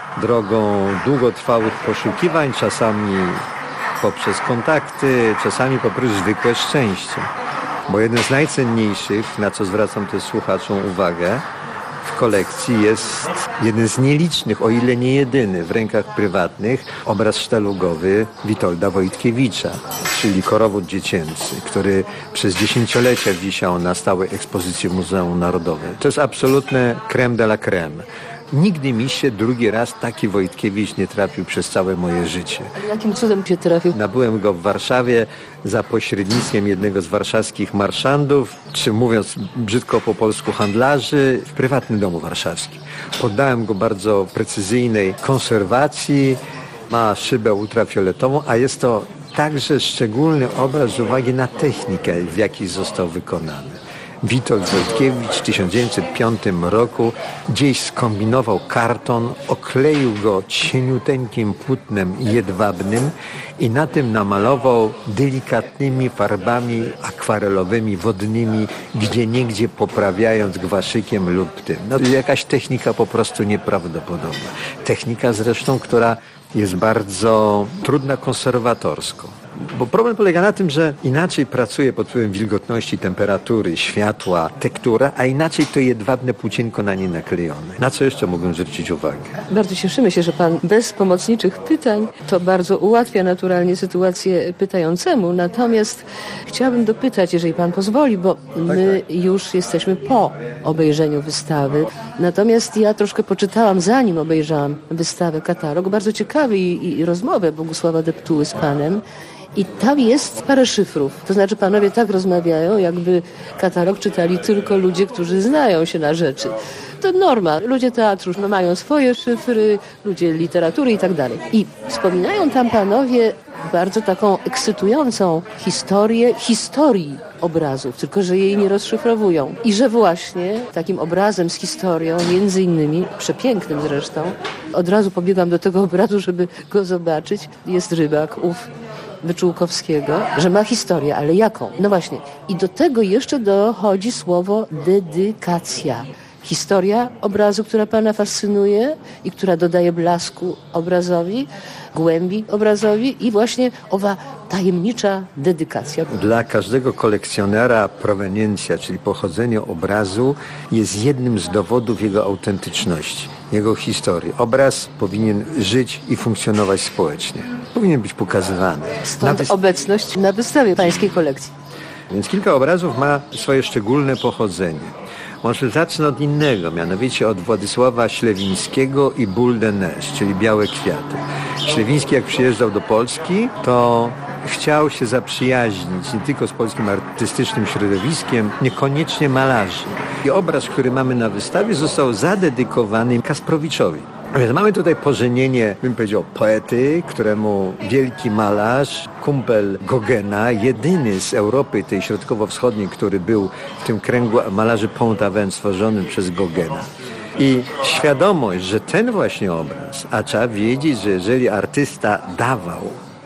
drogą długotrwałych poszukiwań, czasami poprzez kontakty, czasami poprzez zwykłe szczęście. Bo jeden z najcenniejszych, na co zwracam też słuchaczom uwagę, w kolekcji jest jeden z nielicznych, o ile nie jedyny, w rękach prywatnych obraz sztalugowy Witolda Wojtkiewicza, czyli Korowód Dziecięcy, który przez dziesięciolecia wisiał na stałej ekspozycji w Muzeum Narodowym. To jest absolutne crème de la crème. Nigdy mi się drugi raz taki Wojtkiewicz nie trafił przez całe moje życie. Jakim cudem się trafił? Nabyłem go w Warszawie za pośrednictwem jednego z warszawskich marszandów, czy mówiąc brzydko po polsku handlarzy, w prywatnym domu warszawskim. Poddałem go bardzo precyzyjnej konserwacji, ma szybę ultrafioletową, a jest to także szczególny obraz z uwagi na technikę, w jakiej został wykonany. Witold Wojtkiewicz w 1905 roku gdzieś skombinował karton, okleił go cieniuteńkim płótnem jedwabnym i na tym namalował delikatnymi farbami akwarelowymi, wodnymi, gdzieniegdzie poprawiając gwaszykiem lub tym. No, jakaś technika po prostu nieprawdopodobna. Technika zresztą, która jest bardzo trudna konserwatorsko. Bo problem polega na tym, że inaczej pracuje pod wpływem wilgotności, temperatury, światła, tektura, a inaczej to jedwabne płócienko na nie naklejone. Na co jeszcze mogłem zwrócić uwagę? Bardzo cieszymy się, że pan bez pomocniczych pytań to bardzo ułatwia naturalnie sytuację pytającemu. Natomiast chciałabym dopytać, jeżeli pan pozwoli, bo my już jesteśmy po obejrzeniu wystawy. Natomiast ja troszkę poczytałam, zanim obejrzałam wystawę, katalog, bardzo ciekawy i rozmowę Bogusława Deptuły z panem. I tam jest parę szyfrów. To znaczy panowie tak rozmawiają, jakby katalog czytali tylko ludzie, którzy znają się na rzeczy. To norma. Ludzie teatru mają swoje szyfry, ludzie literatury i tak dalej. I wspominają tam panowie bardzo taką ekscytującą historię historii obrazów, tylko że jej nie rozszyfrowują. I że właśnie takim obrazem z historią, między innymi, przepięknym zresztą, od razu pobiegłam do tego obrazu, żeby go zobaczyć, jest Rybak, ów Wyczółkowskiego, że ma historię, ale jaką? No właśnie. I do tego jeszcze dochodzi słowo dedykacja. Historia obrazu, która pana fascynuje i która dodaje blasku obrazowi, głębi obrazowi i właśnie owa tajemnicza dedykacja. Dla każdego kolekcjonera proweniencja, czyli pochodzenie obrazu, jest jednym z dowodów jego autentyczności, jego historii. Obraz powinien żyć i funkcjonować społecznie. Powinien być pokazywany. Stąd obecność na wystawie pańskiej kolekcji. Więc kilka obrazów ma swoje szczególne pochodzenie. Może zacznę od innego, mianowicie od Władysława Ślewińskiego i Boule de Neige, czyli Białe Kwiaty. Ślewiński jak przyjeżdżał do Polski, to chciał się zaprzyjaźnić nie tylko z polskim artystycznym środowiskiem, niekoniecznie malarzem. I obraz, który mamy na wystawie, został zadedykowany Kasprowiczowi. Więc mamy tutaj pożenienie, bym powiedział, poety, któremu wielki malarz, kumpel Gogena, jedyny z Europy tej środkowo-wschodniej, który był w tym kręgu malarzy Pont-Aven stworzonym przez Gogena. I świadomość, że ten właśnie obraz, a trzeba wiedzieć, że jeżeli artysta dawał,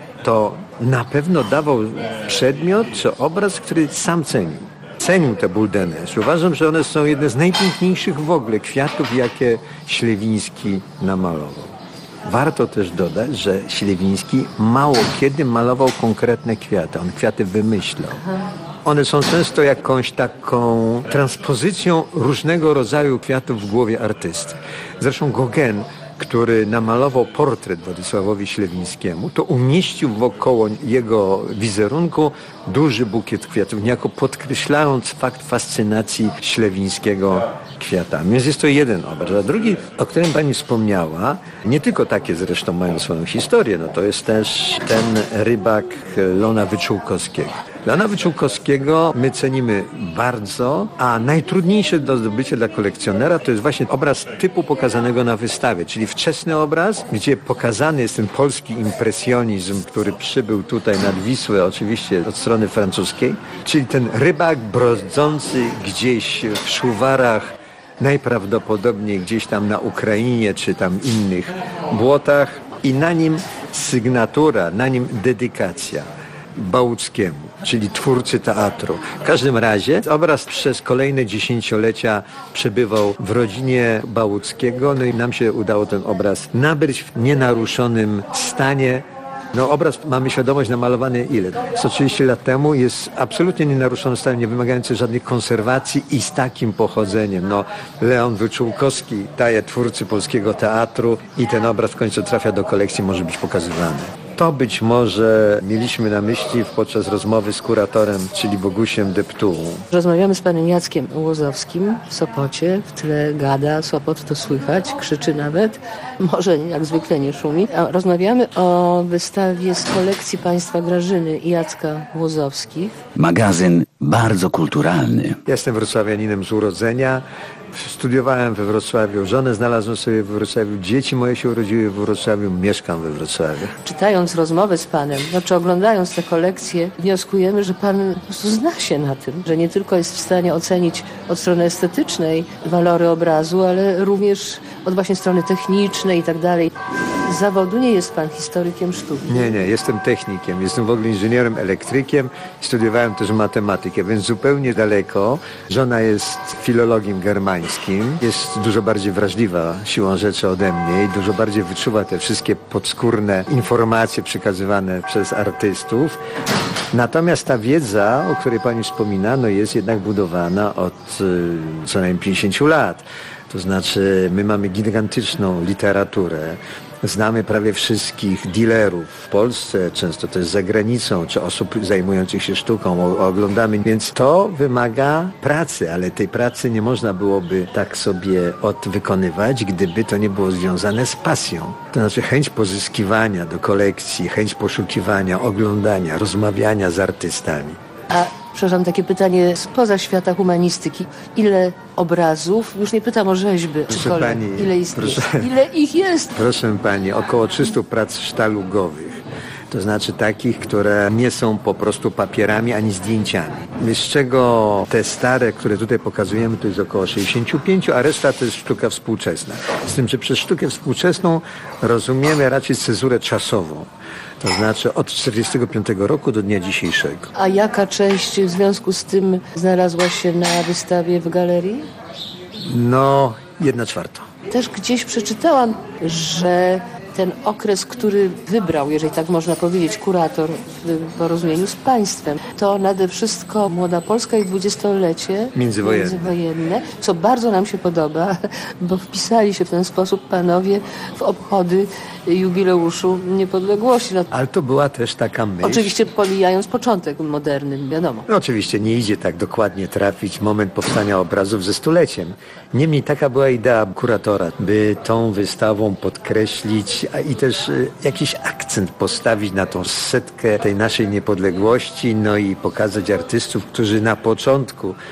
to na pewno dawał przedmiot czy obraz, który sam cenił. Cenił te buldenes. Uważam, że one są jedne z najpiękniejszych w ogóle kwiatów, jakie Ślewiński namalował. Warto też dodać, że Ślewiński mało kiedy malował konkretne kwiaty. On kwiaty wymyślał. One są często jakąś taką transpozycją różnego rodzaju kwiatów w głowie artysty. Zresztą Gauguin, który namalował portret Władysławowi Ślewińskiemu, to umieścił wokoło jego wizerunku duży bukiet kwiatów, niejako podkreślając fakt fascynacji Ślewińskiego kwiatami. Więc jest to jeden obraz. A drugi, o którym pani wspomniała, nie tylko takie zresztą mają swoją historię, no to jest też ten rybak Leona Wyczółkowskiego. Leona Wyczółkowskiego my cenimy bardzo, a najtrudniejsze do zdobycia dla kolekcjonera to jest właśnie obraz typu pokazanego na wystawie, czyli wczesny obraz, gdzie pokazany jest ten polski impresjonizm, który przybył tutaj nad Wisłę, oczywiście od strony francuskiej, czyli ten rybak brodzący gdzieś w szuwarach, najprawdopodobniej gdzieś tam na Ukrainie czy tam innych błotach i na nim sygnatura, na nim dedykacja Bałuckiemu, czyli twórcy teatru. W każdym razie obraz przez kolejne dziesięciolecia przebywał w rodzinie Bałuckiego, no i nam się udało ten obraz nabyć w nienaruszonym stanie. No obraz, mamy świadomość, namalowany ile? 130 lat temu, jest absolutnie nienaruszony stan, nie wymagający żadnej konserwacji i z takim pochodzeniem. No, Leon Wyczółkowski daje twórcy polskiego teatru i ten obraz w końcu trafia do kolekcji, może być pokazywany. To być może mieliśmy na myśli podczas rozmowy z kuratorem, czyli Bogusiem Deptułą. Rozmawiamy z panem Jackiem Łozowskim w Sopocie. W tle gada, Sopot to słychać, krzyczy nawet. Może jak zwykle nie szumi. A rozmawiamy o wystawie z kolekcji państwa Grażyny i Jacka Łozowskich. Magazyn bardzo kulturalny. Jestem wrocławianinem z urodzenia. Studiowałem we Wrocławiu, żonę znalazłem sobie we Wrocławiu, dzieci moje się urodziły we Wrocławiu, mieszkam we Wrocławiu. Czytając rozmowę z panem, czy oglądając te kolekcje, wnioskujemy, że pan po prostu zna się na tym, że nie tylko jest w stanie ocenić od strony estetycznej walory obrazu, ale również od właśnie strony technicznej i tak dalej. Z zawodu nie jest pan historykiem sztuki. Nie, jestem technikiem, jestem w ogóle inżynierem, elektrykiem, studiowałem też matematykę, więc zupełnie daleko. Żona jest filologiem germańskim, jest dużo bardziej wrażliwa siłą rzeczy ode mnie i dużo bardziej wyczuwa te wszystkie podskórne informacje przekazywane przez artystów. Natomiast ta wiedza, o której pani wspomina, no jest jednak budowana od co najmniej 50 lat. To znaczy my mamy gigantyczną literaturę. Znamy prawie wszystkich dealerów w Polsce, często też za granicą, czy osób zajmujących się sztuką, oglądamy. Więc to wymaga pracy, ale tej pracy nie można byłoby tak sobie odwykonywać, gdyby to nie było związane z pasją. To znaczy chęć pozyskiwania do kolekcji, chęć poszukiwania, oglądania, rozmawiania z artystami. A przepraszam, takie pytanie spoza świata humanistyki. Ile obrazów, już nie pytam o rzeźby, Proszę pani, ile ile ich jest? Proszę pani, około 300 prac sztalugowych. To znaczy takich, które nie są po prostu papierami ani zdjęciami. Z czego te stare, które tutaj pokazujemy, to jest około 65, a reszta to jest sztuka współczesna. Z tym, że przez sztukę współczesną rozumiemy raczej cezurę czasową. To znaczy od 1945 roku do dnia dzisiejszego. A jaka część w związku z tym znalazła się na wystawie w galerii? No, 1/4. Też gdzieś przeczytałam, że ten okres, który wybrał, jeżeli tak można powiedzieć, kurator w porozumieniu z państwem, to nade wszystko Młoda Polska i dwudziestolecie międzywojenne, co bardzo nam się podoba, bo wpisali się w ten sposób panowie w obchody jubileuszu niepodległości. No, ale to była też taka myśl. Oczywiście pomijając początek modernym, wiadomo. No oczywiście nie idzie tak dokładnie trafić moment powstania obrazów ze stuleciem. Niemniej taka była idea kuratora, by tą wystawą podkreślić i też jakiś akcent postawić na tą 100. tej naszej niepodległości, no i pokazać artystów, którzy na początku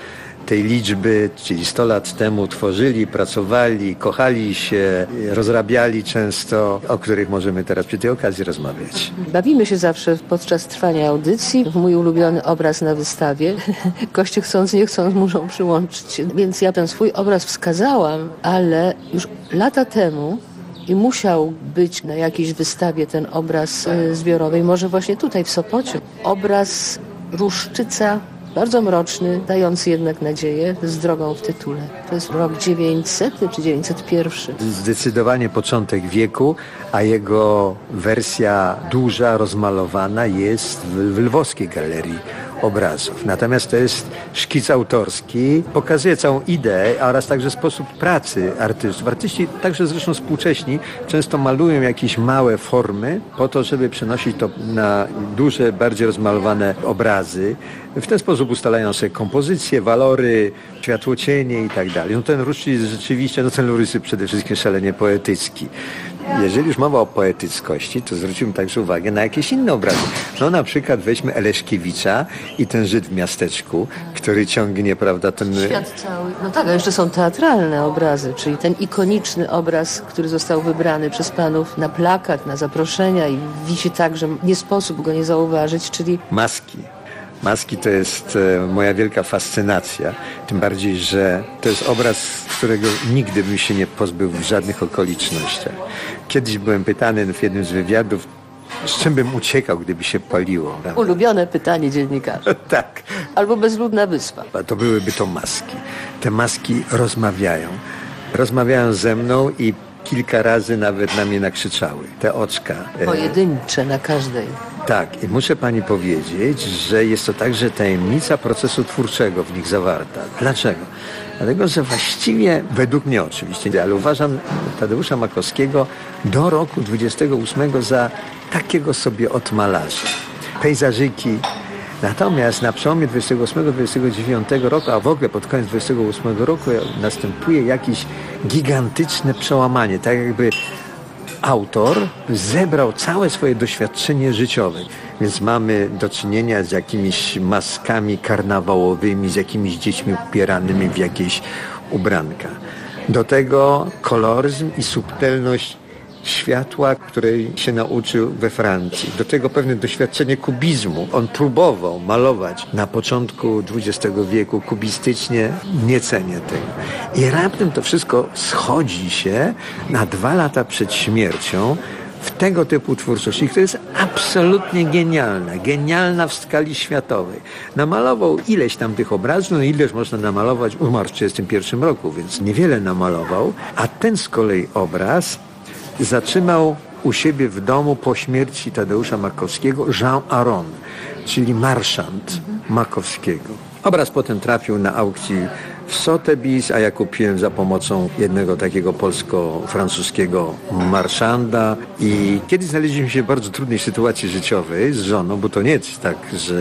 tej liczby, czyli 100 lat temu tworzyli, pracowali, kochali się, rozrabiali często, o których możemy teraz przy tej okazji rozmawiać. Bawimy się zawsze podczas trwania audycji w mój ulubiony obraz na wystawie. Goście chcąc, nie chcąc muszą przyłączyć się. Więc ja ten swój obraz wskazałam, ale już lata temu i musiał być na jakiejś wystawie ten obraz zbiorowej, może właśnie tutaj w Sopociu. Obraz Ruszczyca, bardzo mroczny, dający jednak nadzieję, z drogą w tytule. To jest rok 900 czy 901. Zdecydowanie początek wieku, a jego wersja duża, rozmalowana jest w Lwowskiej Galerii Obrazów. Natomiast to jest szkic autorski, pokazuje całą ideę oraz także sposób pracy artystów. Artyści, także zresztą współcześni, często malują jakieś małe formy po to, żeby przenosić to na duże, bardziej rozmalowane obrazy. W ten sposób ustalają sobie kompozycje, walory, światłocienie i tak dalej. No ten Ruszczyk jest rzeczywiście, ten rys jest przede wszystkim szalenie poetycki. Jeżeli już mowa o poetyckości, to zwróciłbym także uwagę na jakieś inne obrazy. No na przykład weźmy Eleszkiewicza i ten Żyd w miasteczku, który ciągnie, prawda, ten... Świat cały. No tak, a jeszcze są teatralne obrazy, czyli ten ikoniczny obraz, który został wybrany przez panów na plakat, na zaproszenia i wisi tak, że nie sposób go nie zauważyć, czyli... Maski. Maski to jest moja wielka fascynacja, tym bardziej, że to jest obraz, którego nigdy bym się nie pozbył w żadnych okolicznościach. Kiedyś byłem pytany w jednym z wywiadów, z czym bym uciekał, gdyby się paliło. Prawda? Ulubione pytanie dziennikarza. Tak. Albo bezludna wyspa. To byłyby to maski. Te maski rozmawiają. Rozmawiają ze mną i kilka razy nawet na mnie nakrzyczały. Te oczka. Pojedyncze na każdej. Tak, i muszę pani powiedzieć, że jest to także tajemnica procesu twórczego w nich zawarta. Dlaczego? Dlatego, że właściwie, według mnie oczywiście, ale uważam Tadeusza Makowskiego do roku 28 za takiego sobie odmalarza. Pejzażyki. Natomiast na przełomie 28-29 roku, a w ogóle pod koniec 28 roku następuje jakieś gigantyczne przełamanie. Tak jakby autor zebrał całe swoje doświadczenie życiowe. Więc mamy do czynienia z jakimiś maskami karnawałowymi, z jakimiś dziećmi ubieranymi w jakieś ubranka. Do tego koloryzm i subtelność światła, której się nauczył we Francji. Do tego pewne doświadczenie kubizmu. On próbował malować na początku XX wieku kubistycznie. Nie cenię tego. I raptem to wszystko schodzi się na 2 lata przed śmiercią w tego typu twórczości, która jest absolutnie genialna. Genialna w skali światowej. Namalował ileś tam tych obrazów, no ileż można namalować. Umarł w 1931 roku, więc niewiele namalował. A ten z kolei obraz zatrzymał u siebie w domu po śmierci Tadeusza Makowskiego Jean Aron, czyli marszant Makowskiego. Obraz potem trafił na aukcji w Sotheby's, a ja kupiłem za pomocą jednego takiego polsko-francuskiego marszanda i kiedy znaleźliśmy się w bardzo trudnej sytuacji życiowej z żoną, bo to nie jest tak,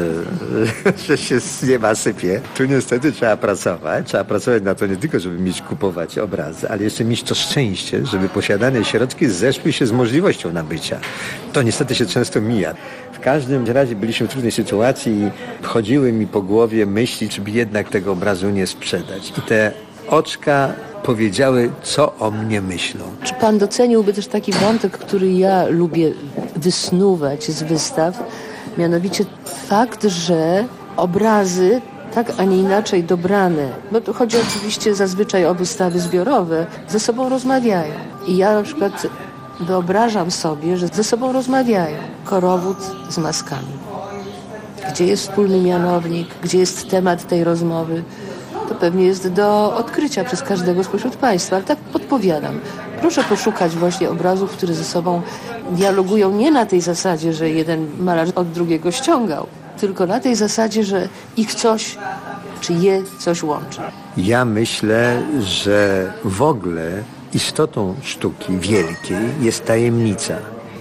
że się z nieba sypie. Tu niestety trzeba pracować na to nie tylko, żeby kupować obrazy, ale jeszcze mieć to szczęście, żeby posiadane środki zeszły się z możliwością nabycia. To niestety się często mija. W każdym razie byliśmy w trudnej sytuacji i chodziły mi po głowie myśli, czy by jednak tego obrazu nie sprzedać. I te oczka powiedziały, co o mnie myślą. Czy pan doceniłby też taki wątek, który ja lubię wysnuwać z wystaw, mianowicie fakt, że obrazy tak, a nie inaczej dobrane, bo tu chodzi oczywiście zazwyczaj o wystawy zbiorowe, ze sobą rozmawiają. I ja na przykład wyobrażam sobie, że ze sobą rozmawiają. Korowód z maskami. Gdzie jest wspólny mianownik, gdzie jest temat tej rozmowy, to pewnie jest do odkrycia przez każdego spośród państwa. Ale tak podpowiadam. Proszę poszukać właśnie obrazów, które ze sobą dialogują nie na tej zasadzie, że jeden malarz od drugiego ściągał, tylko na tej zasadzie, że ich coś, czy je coś łączy. Ja myślę, że w ogóle istotą sztuki wielkiej jest tajemnica.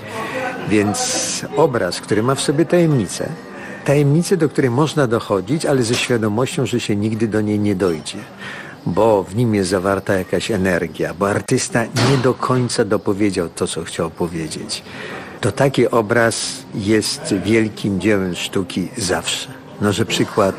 Więc obraz, który ma w sobie tajemnicę, do której można dochodzić, ale ze świadomością, że się nigdy do niej nie dojdzie. Bo w nim jest zawarta jakaś energia, bo artysta nie do końca dopowiedział to, co chciał powiedzieć. To taki obraz jest wielkim dziełem sztuki zawsze. No, że przykład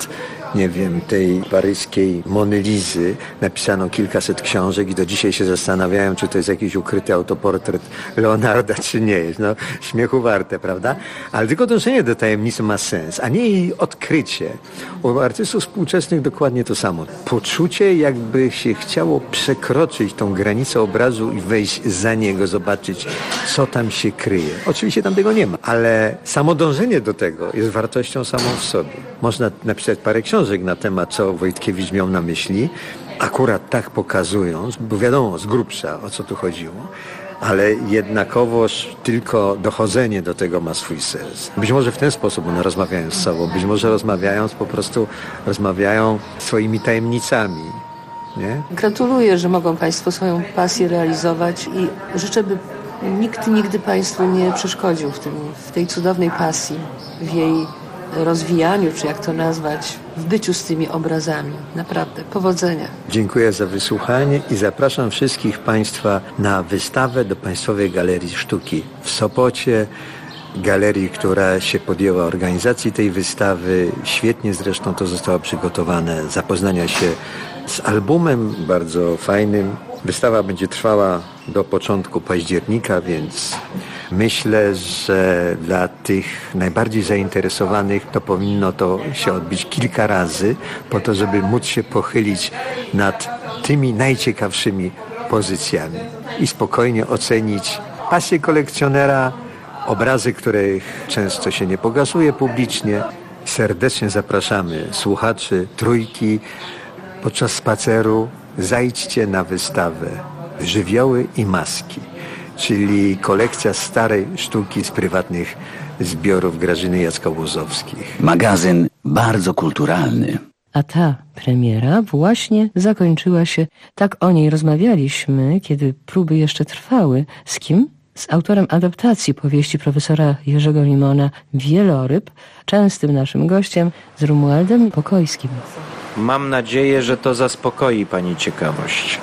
nie wiem, tej paryskiej Mony Lizy napisano kilkaset książek i do dzisiaj się zastanawiają, czy to jest jakiś ukryty autoportret Leonarda, czy nie jest. No, śmiechu warte, prawda? Ale tylko dążenie do tajemnicy ma sens, a nie jej odkrycie. U artystów współczesnych dokładnie to samo. Poczucie, jakby się chciało przekroczyć tą granicę obrazu i wejść za niego, zobaczyć, co tam się kryje. Oczywiście tam tego nie ma, ale samo dążenie do tego jest wartością samą w sobie. Można napisać parę książek na temat, co Wojtkiewicz miał na myśli, akurat tak pokazując, bo wiadomo z grubsza, o co tu chodziło, ale jednakowoż tylko dochodzenie do tego ma swój sens. Być może w ten sposób one rozmawiają z sobą, być może rozmawiając po prostu rozmawiają swoimi tajemnicami. Nie? Gratuluję, że mogą Państwo swoją pasję realizować i życzę, by nikt nigdy Państwu nie przeszkodził w tej cudownej pasji, w jej rozwijaniu, czy jak to nazwać, w byciu z tymi obrazami. Naprawdę, powodzenia. Dziękuję za wysłuchanie i zapraszam wszystkich Państwa na wystawę do Państwowej Galerii Sztuki w Sopocie. Galerii, która się podjęła organizacji tej wystawy. Świetnie zresztą to zostało przygotowane. Zapoznania się z albumem bardzo fajnym. Wystawa będzie trwała do początku października, więc myślę, że dla tych najbardziej zainteresowanych to powinno to się odbyć kilka razy po to, żeby móc się pochylić nad tymi najciekawszymi pozycjami i spokojnie ocenić pasję kolekcjonera, obrazy, których często się nie pokazuje publicznie. Serdecznie zapraszamy słuchaczy Trójki podczas spaceru. Zajdźcie na wystawę Żywioły i maski, czyli kolekcja starej sztuki z prywatnych zbiorów Grażyny Jacka-Łozowskich. Magazyn bardzo kulturalny. A ta premiera właśnie zakończyła się. Tak o niej rozmawialiśmy, kiedy próby jeszcze trwały. Z kim? Z autorem adaptacji powieści profesora Jerzego Limona Wieloryb, częstym naszym gościem, z Romualdem Pokojskim. Mam nadzieję, że to zaspokoi Pani ciekawość.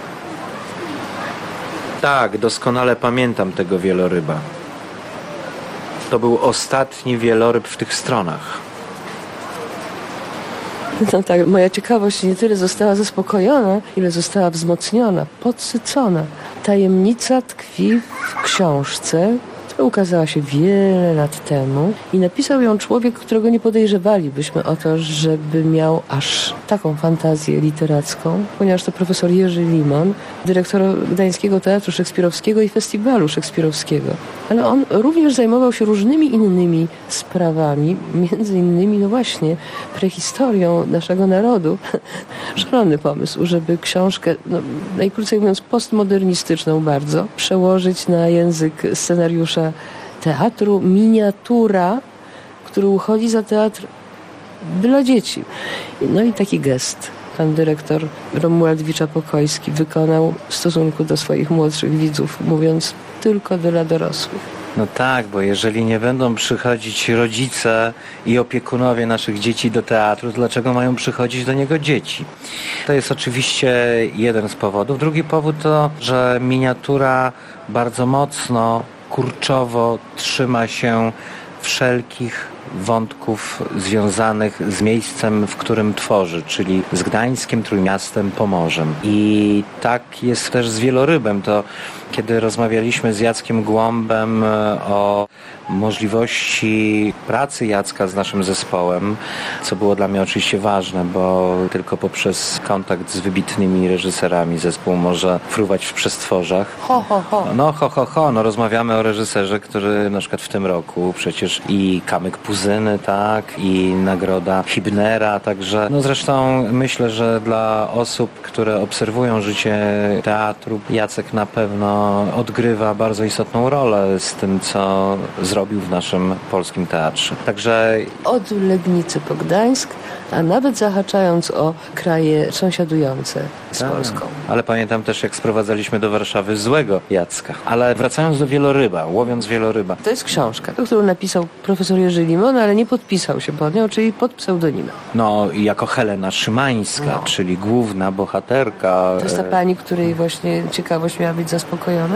Tak, doskonale pamiętam tego wieloryba. To był ostatni wieloryb w tych stronach. No tak, moja ciekawość nie tyle została zaspokojona, ile została wzmocniona, podsycona. Tajemnica tkwi w książce, która ukazała się wiele lat temu i napisał ją człowiek, którego nie podejrzewalibyśmy o to, żeby miał aż taką fantazję literacką, ponieważ to profesor Jerzy Limon, dyrektor Gdańskiego Teatru Szekspirowskiego i Festiwalu Szekspirowskiego. Ale on również zajmował się różnymi innymi sprawami, między innymi, no właśnie, prehistorią naszego narodu. Szalony pomysł, żeby książkę, no, najkrócej mówiąc, postmodernistyczną bardzo, przełożyć na język scenariusza teatru, miniatura, który uchodzi za teatr dla dzieci. No i taki gest pan dyrektor Romuald Wicza-Pokojski wykonał w stosunku do swoich młodszych widzów, mówiąc tylko dla dorosłych. No tak, bo jeżeli nie będą przychodzić rodzice i opiekunowie naszych dzieci do teatru, to dlaczego mają przychodzić do niego dzieci? To jest oczywiście jeden z powodów. Drugi powód to, że miniatura bardzo mocno, kurczowo trzyma się wszelkich wątków związanych z miejscem, w którym tworzy, czyli z Gdańskiem, Trójmiastem, Pomorzem. I tak jest też z wielorybem. To kiedy rozmawialiśmy z Jackiem Głąbem o możliwości pracy Jacka z naszym zespołem, co było dla mnie oczywiście ważne, bo tylko poprzez kontakt z wybitnymi reżyserami zespół może fruwać w przestworzach. No rozmawiamy o reżyserze, który na przykład w tym roku przecież i Kamyk Puzyny, tak, i nagroda Hibnera, także no zresztą myślę, że dla osób, które obserwują życie teatru, Jacek na pewno odgrywa bardzo istotną rolę z tym, co zrobił w naszym polskim teatrze. Także od Legnicy po Gdańsk, a nawet zahaczając o kraje sąsiadujące z Polską. Ale pamiętam też, jak sprowadzaliśmy do Warszawy złego Jacka. Ale wracając do wieloryba, łowiąc wieloryba. To jest książka, którą napisał profesor Jerzy Limon, ale nie podpisał się pod nią, czyli pod pseudonimem. No, jako Helena Szymańska, czyli główna bohaterka. To jest ta pani, której właśnie ciekawość miała być zaspokojona?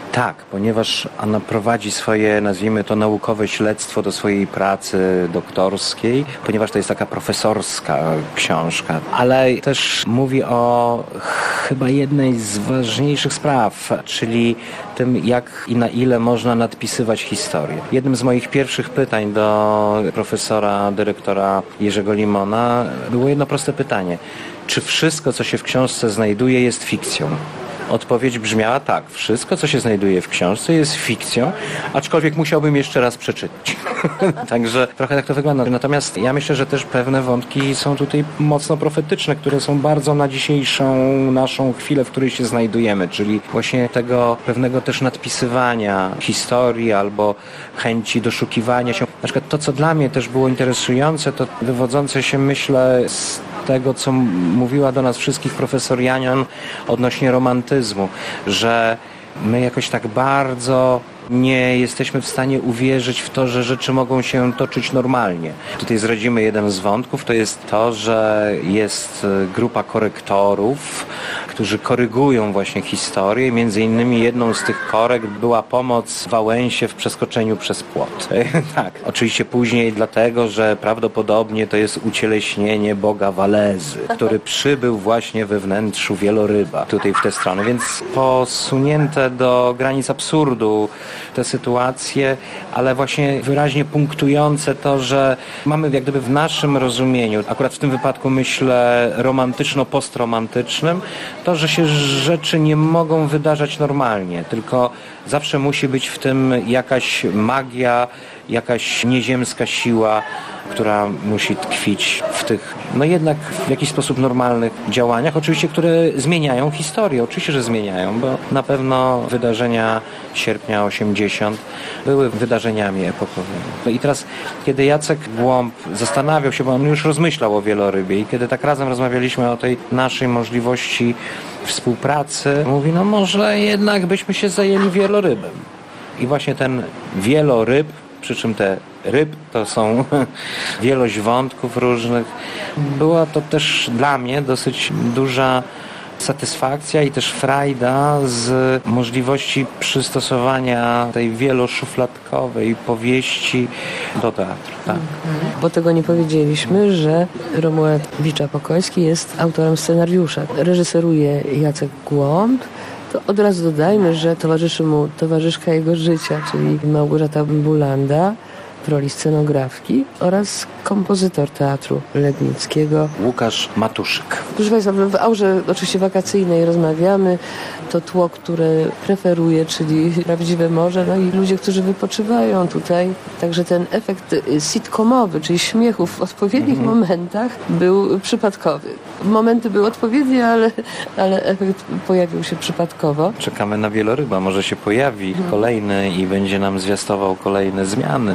Tak, ponieważ ona prowadzi swoje, nazwijmy to, naukowe śledztwo do swojej pracy doktorskiej, ponieważ to jest taka profesorska książka, ale też mówi o chyba jednej z ważniejszych spraw, czyli tym, jak i na ile można nadpisywać historię. Jednym z moich pierwszych pytań do profesora, dyrektora Jerzego Limona było jedno proste pytanie. Czy wszystko, co się w książce znajduje, jest fikcją? Odpowiedź brzmiała tak, wszystko, co się znajduje w książce, jest fikcją, aczkolwiek musiałbym jeszcze raz przeczytać. Także trochę tak to wygląda. Natomiast ja myślę, że też pewne wątki są tutaj mocno profetyczne, które są bardzo na dzisiejszą naszą chwilę, w której się znajdujemy, czyli właśnie tego pewnego też nadpisywania historii albo chęci doszukiwania się. Na przykład to, co dla mnie też było interesujące, to wywodzące się, myślę, z tego, co mówiła do nas wszystkich profesor Janion odnośnie romantyzmu, że my jakoś tak bardzo nie jesteśmy w stanie uwierzyć w to, że rzeczy mogą się toczyć normalnie. Tutaj zdradzimy jeden z wątków, to jest to, że jest grupa korektorów, którzy korygują właśnie historię. Między innymi jedną z tych korekt była pomoc Wałęsie w przeskoczeniu przez płot. Tak, oczywiście później dlatego, że prawdopodobnie to jest ucieleśnienie boga Walezy, który przybył właśnie we wnętrzu wieloryba, tutaj w tę stronę, więc posunięte do granic absurdu te sytuacje, ale właśnie wyraźnie punktujące to, że mamy jak gdyby w naszym rozumieniu, akurat w tym wypadku myślę romantyczno-postromantycznym, to, że się rzeczy nie mogą wydarzać normalnie, tylko zawsze musi być w tym jakaś magia, jakaś nieziemska siła, która musi tkwić w tych, no jednak w jakiś sposób normalnych działaniach, oczywiście, które zmieniają historię. Oczywiście, że zmieniają, bo na pewno wydarzenia sierpnia 80 były wydarzeniami epokowymi. I teraz, kiedy Jacek Głąb zastanawiał się, bo on już rozmyślał o wielorybie i kiedy tak razem rozmawialiśmy o tej naszej możliwości współpracy, mówi, no może jednak byśmy się zajęli wielorybem. I właśnie ten wieloryb, przy czym te ryb to są wielość wątków różnych. Była to też dla mnie dosyć duża satysfakcja i też frajda z możliwości przystosowania tej wieloszufladkowej powieści do teatru. Tak. Bo tego nie powiedzieliśmy, że Romuald Bicza-Pokoński jest autorem scenariusza. Reżyseruje Jacek Głąb. To od razu dodajmy, że towarzyszy mu towarzyszka jego życia, czyli Małgorzata Bulanda w roli scenografki oraz kompozytor Teatru Legnickiego Łukasz Matuszyk. Proszę Państwa, w aurze oczywiście wakacyjnej rozmawiamy. To tło, które preferuję, czyli prawdziwe morze, no i ludzie, którzy wypoczywają tutaj. Także ten efekt sitcomowy, czyli śmiechu w odpowiednich momentach był przypadkowy. Momenty były odpowiednie, ale efekt pojawił się przypadkowo. Czekamy na wieloryba, może się pojawi kolejny i będzie nam zwiastował kolejne zmiany.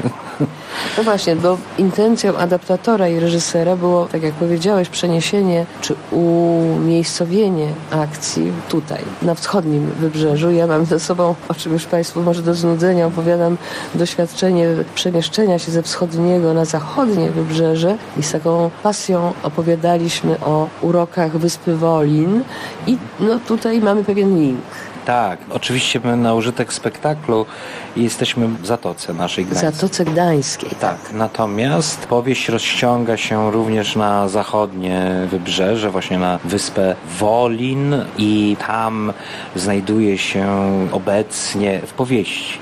No właśnie, bo intencją adaptatora i reżysera było, tak jak powiedziałeś, przeniesienie czy umiejscowienie akcji tutaj, na wschodnim wybrzeżu. Ja mam ze sobą, o czym już Państwu może do znudzenia opowiadam, doświadczenie przemieszczenia się ze wschodniego na zachodnie wybrzeże i z taką pasją opowiadaliśmy o urokach wyspy Wolin i no tutaj mamy pewien link. Tak, oczywiście my na użytek spektaklu jesteśmy w Zatoce naszej Gdańskiej. Zatoce Gdańskiej. Tak, natomiast powieść rozciąga się również na zachodnie wybrzeże, właśnie na wyspę Wolin i tam znajduje się obecnie w powieści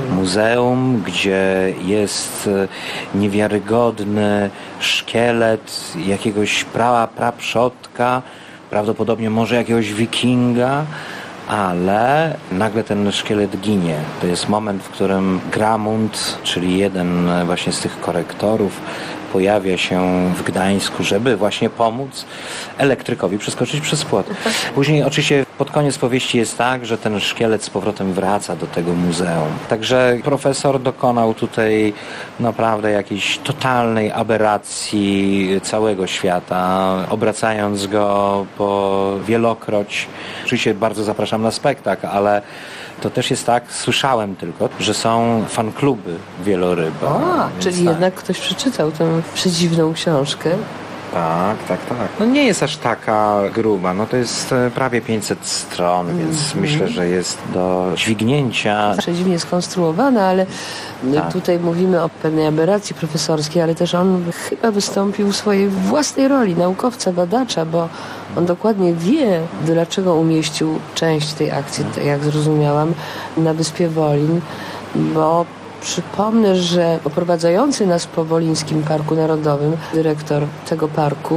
muzeum, gdzie jest niewiarygodny szkielet jakiegoś praprzodka, prawdopodobnie może jakiegoś wikinga, ale nagle ten szkielet ginie. To jest moment, w którym Gramund, czyli jeden właśnie z tych korektorów, pojawia się w Gdańsku, żeby właśnie pomóc elektrykowi przeskoczyć przez płot. Później oczywiście pod koniec powieści jest tak, że ten szkielet z powrotem wraca do tego muzeum. Także profesor dokonał tutaj naprawdę jakiejś totalnej aberracji całego świata, obracając go po wielokroć. Oczywiście bardzo zapraszam na spektakl, ale to też jest tak, słyszałem tylko, że są fankluby wieloryba. Czyli tak. jednak ktoś przeczytał tę przedziwną książkę. Tak. No nie jest aż taka gruba, no to jest prawie 500 stron, więc myślę, że jest do dźwignięcia. Przedziwnie skonstruowana, ale tutaj mówimy o pewnej aberracji profesorskiej, ale też on chyba wystąpił w swojej własnej roli naukowca, badacza, bo on dokładnie wie, dlaczego umieścił część tej akcji, jak zrozumiałam, na wyspie Wolin, bo przypomnę, że oprowadzający nas po Wolińskim Parku Narodowym dyrektor tego parku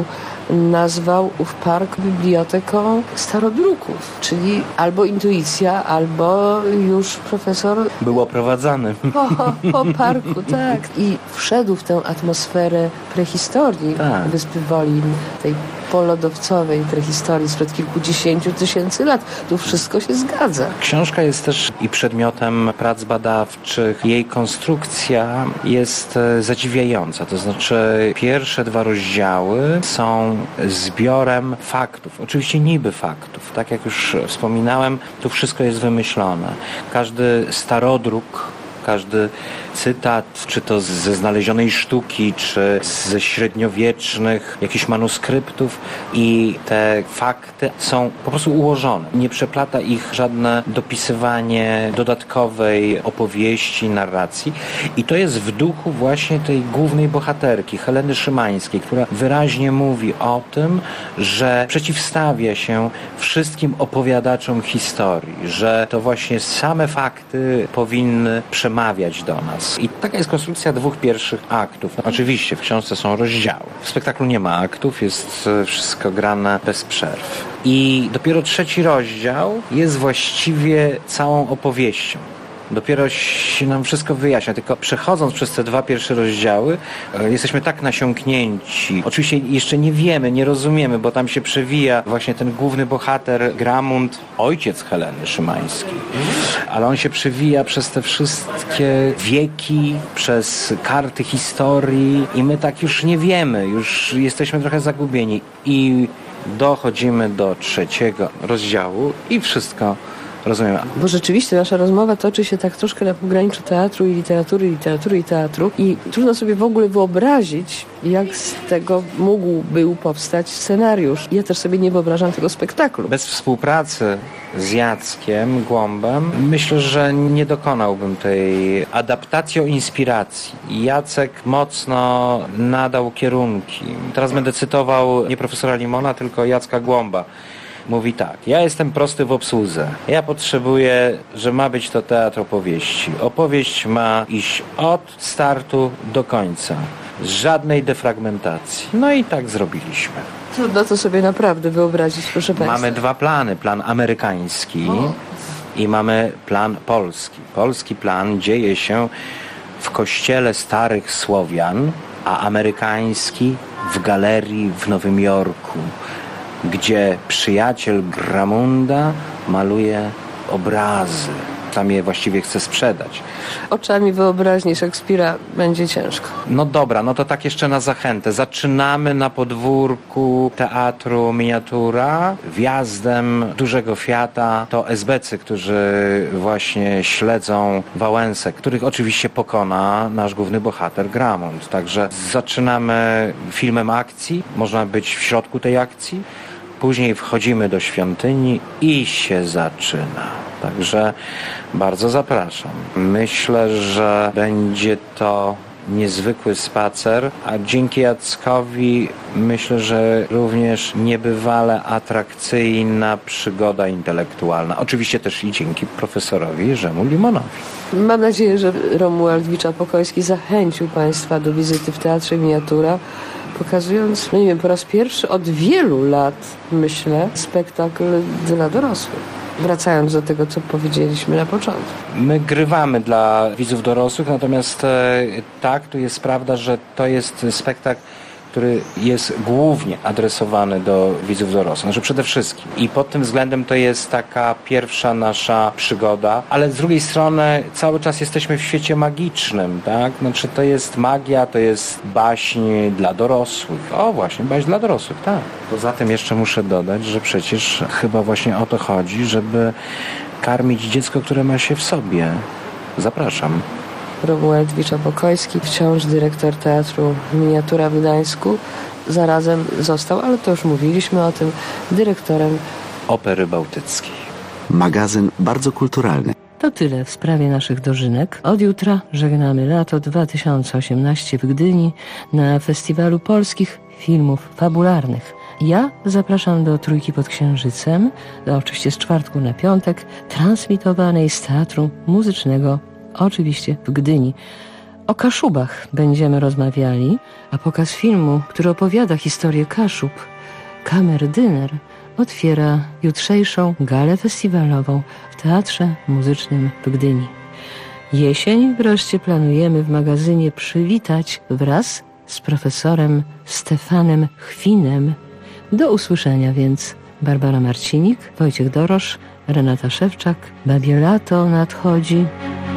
nazwał ów park biblioteką starodruków, czyli albo intuicja, albo już profesor był oprowadzany po parku, tak. I wszedł w tę atmosferę prehistorii wyspy Wolin, tej polodowcowej prehistorii sprzed kilkudziesięciu tysięcy lat. Tu wszystko się zgadza. Książka jest też i przedmiotem prac badawczych. Jej konstrukcja jest zadziwiająca. To znaczy pierwsze 2 rozdziały są zbiorem faktów. Oczywiście niby faktów. Tak jak już wspominałem, tu wszystko jest wymyślone. Każdy starodruk, każdy cytat, czy to ze znalezionej sztuki, czy ze średniowiecznych jakichś manuskryptów, i te fakty są po prostu ułożone. Nie przeplata ich żadne dopisywanie dodatkowej opowieści, narracji. I to jest w duchu właśnie tej głównej bohaterki, Heleny Szymańskiej, która wyraźnie mówi o tym, że przeciwstawia się wszystkim opowiadaczom historii, że to właśnie same fakty powinny przemawiać do nas. I taka jest konstrukcja 2 pierwszych aktów. No, oczywiście w książce są rozdziały. W spektaklu nie ma aktów, jest wszystko grane bez przerw. I dopiero 3 rozdział jest właściwie całą opowieścią. Dopiero się nam wszystko wyjaśnia, tylko przechodząc przez te 2 pierwsze rozdziały jesteśmy tak nasiąknięci. Oczywiście jeszcze nie wiemy, nie rozumiemy, bo tam się przewija właśnie ten główny bohater Gramund, ojciec Heleny Szymańskiej. Ale on się przewija przez te wszystkie wieki, przez karty historii i my tak już nie wiemy, już jesteśmy trochę zagubieni. I dochodzimy do 3 rozdziału i wszystko rozumiem. Bo rzeczywiście nasza rozmowa toczy się tak troszkę na pograniczu teatru i literatury i trudno sobie w ogóle wyobrazić, jak z tego mógł powstać scenariusz. Ja też sobie nie wyobrażam tego spektaklu. Bez współpracy z Jackiem Głąbem myślę, że nie dokonałbym tej adaptacji o inspiracji. Jacek mocno nadał kierunki. Teraz będę cytował nie profesora Limona, tylko Jacka Głąba. Mówi tak: ja jestem prosty w obsłudze. Ja potrzebuję, że ma być to teatr opowieści. Opowieść ma iść od startu do końca. Żadnej defragmentacji. No i tak zrobiliśmy. Trudno to sobie naprawdę wyobrazić, proszę Państwa. Mamy 2 plany. Plan amerykański i mamy plan polski. Polski plan dzieje się w kościele starych Słowian, a amerykański w galerii w Nowym Jorku, gdzie przyjaciel Gramunda maluje obrazy. Tam je właściwie chce sprzedać. Oczami wyobraźni Szekspira będzie ciężko. No dobra, no to tak jeszcze na zachętę. Zaczynamy na podwórku Teatru Miniatura wjazdem dużego Fiata. To esbecy, którzy właśnie śledzą Wałęsę, których oczywiście pokona nasz główny bohater Gramund. Także zaczynamy filmem akcji. Można być w środku tej akcji. Później wchodzimy do świątyni i się zaczyna. Także bardzo zapraszam. Myślę, że będzie to niezwykły spacer, a dzięki Jackowi myślę, że również niebywale atrakcyjna przygoda intelektualna. Oczywiście też i dzięki profesorowi Jerzemu Limonowi. Mam nadzieję, że Romuald Wiczał-Pokojski zachęcił Państwa do wizyty w Teatrze Miniatura, pokazując, no nie wiem, po raz pierwszy od wielu lat, myślę, spektakl dla dorosłych. Wracając do tego, co powiedzieliśmy na początku. My grywamy dla widzów dorosłych, natomiast tak, tu jest prawda, że to jest spektakl, który jest głównie adresowany do widzów dorosłych, znaczy przede wszystkim. I pod tym względem to jest taka pierwsza nasza przygoda, ale z drugiej strony cały czas jesteśmy w świecie magicznym, tak? Znaczy to jest magia, to jest baśń dla dorosłych. O właśnie, baśń dla dorosłych, tak. Poza tym jeszcze muszę dodać, że przecież chyba właśnie o to chodzi, żeby karmić dziecko, które ma się w sobie. Zapraszam. Romuald Wicza-Pokojski, wciąż dyrektor Teatru Miniatura w Gdańsku. Zarazem został, ale to już mówiliśmy o tym, dyrektorem Opery Bałtyckiej. Magazyn bardzo kulturalny. To tyle w sprawie naszych dożynek. Od jutra żegnamy lato 2018 w Gdyni na Festiwalu Polskich Filmów Fabularnych. Ja zapraszam do Trójki pod Księżycem, oczywiście z czwartku na piątek, transmitowanej z Teatru Muzycznego, oczywiście w Gdyni. O Kaszubach będziemy rozmawiali, a pokaz filmu, który opowiada historię Kaszub, Kamerdyner, otwiera jutrzejszą galę festiwalową w Teatrze Muzycznym w Gdyni. Jesień wreszcie planujemy w magazynie przywitać wraz z profesorem Stefanem Chwinem. Do usłyszenia więc Barbara Marcinik, Wojciech Dorosz, Renata Szewczak, Babie Lato nadchodzi.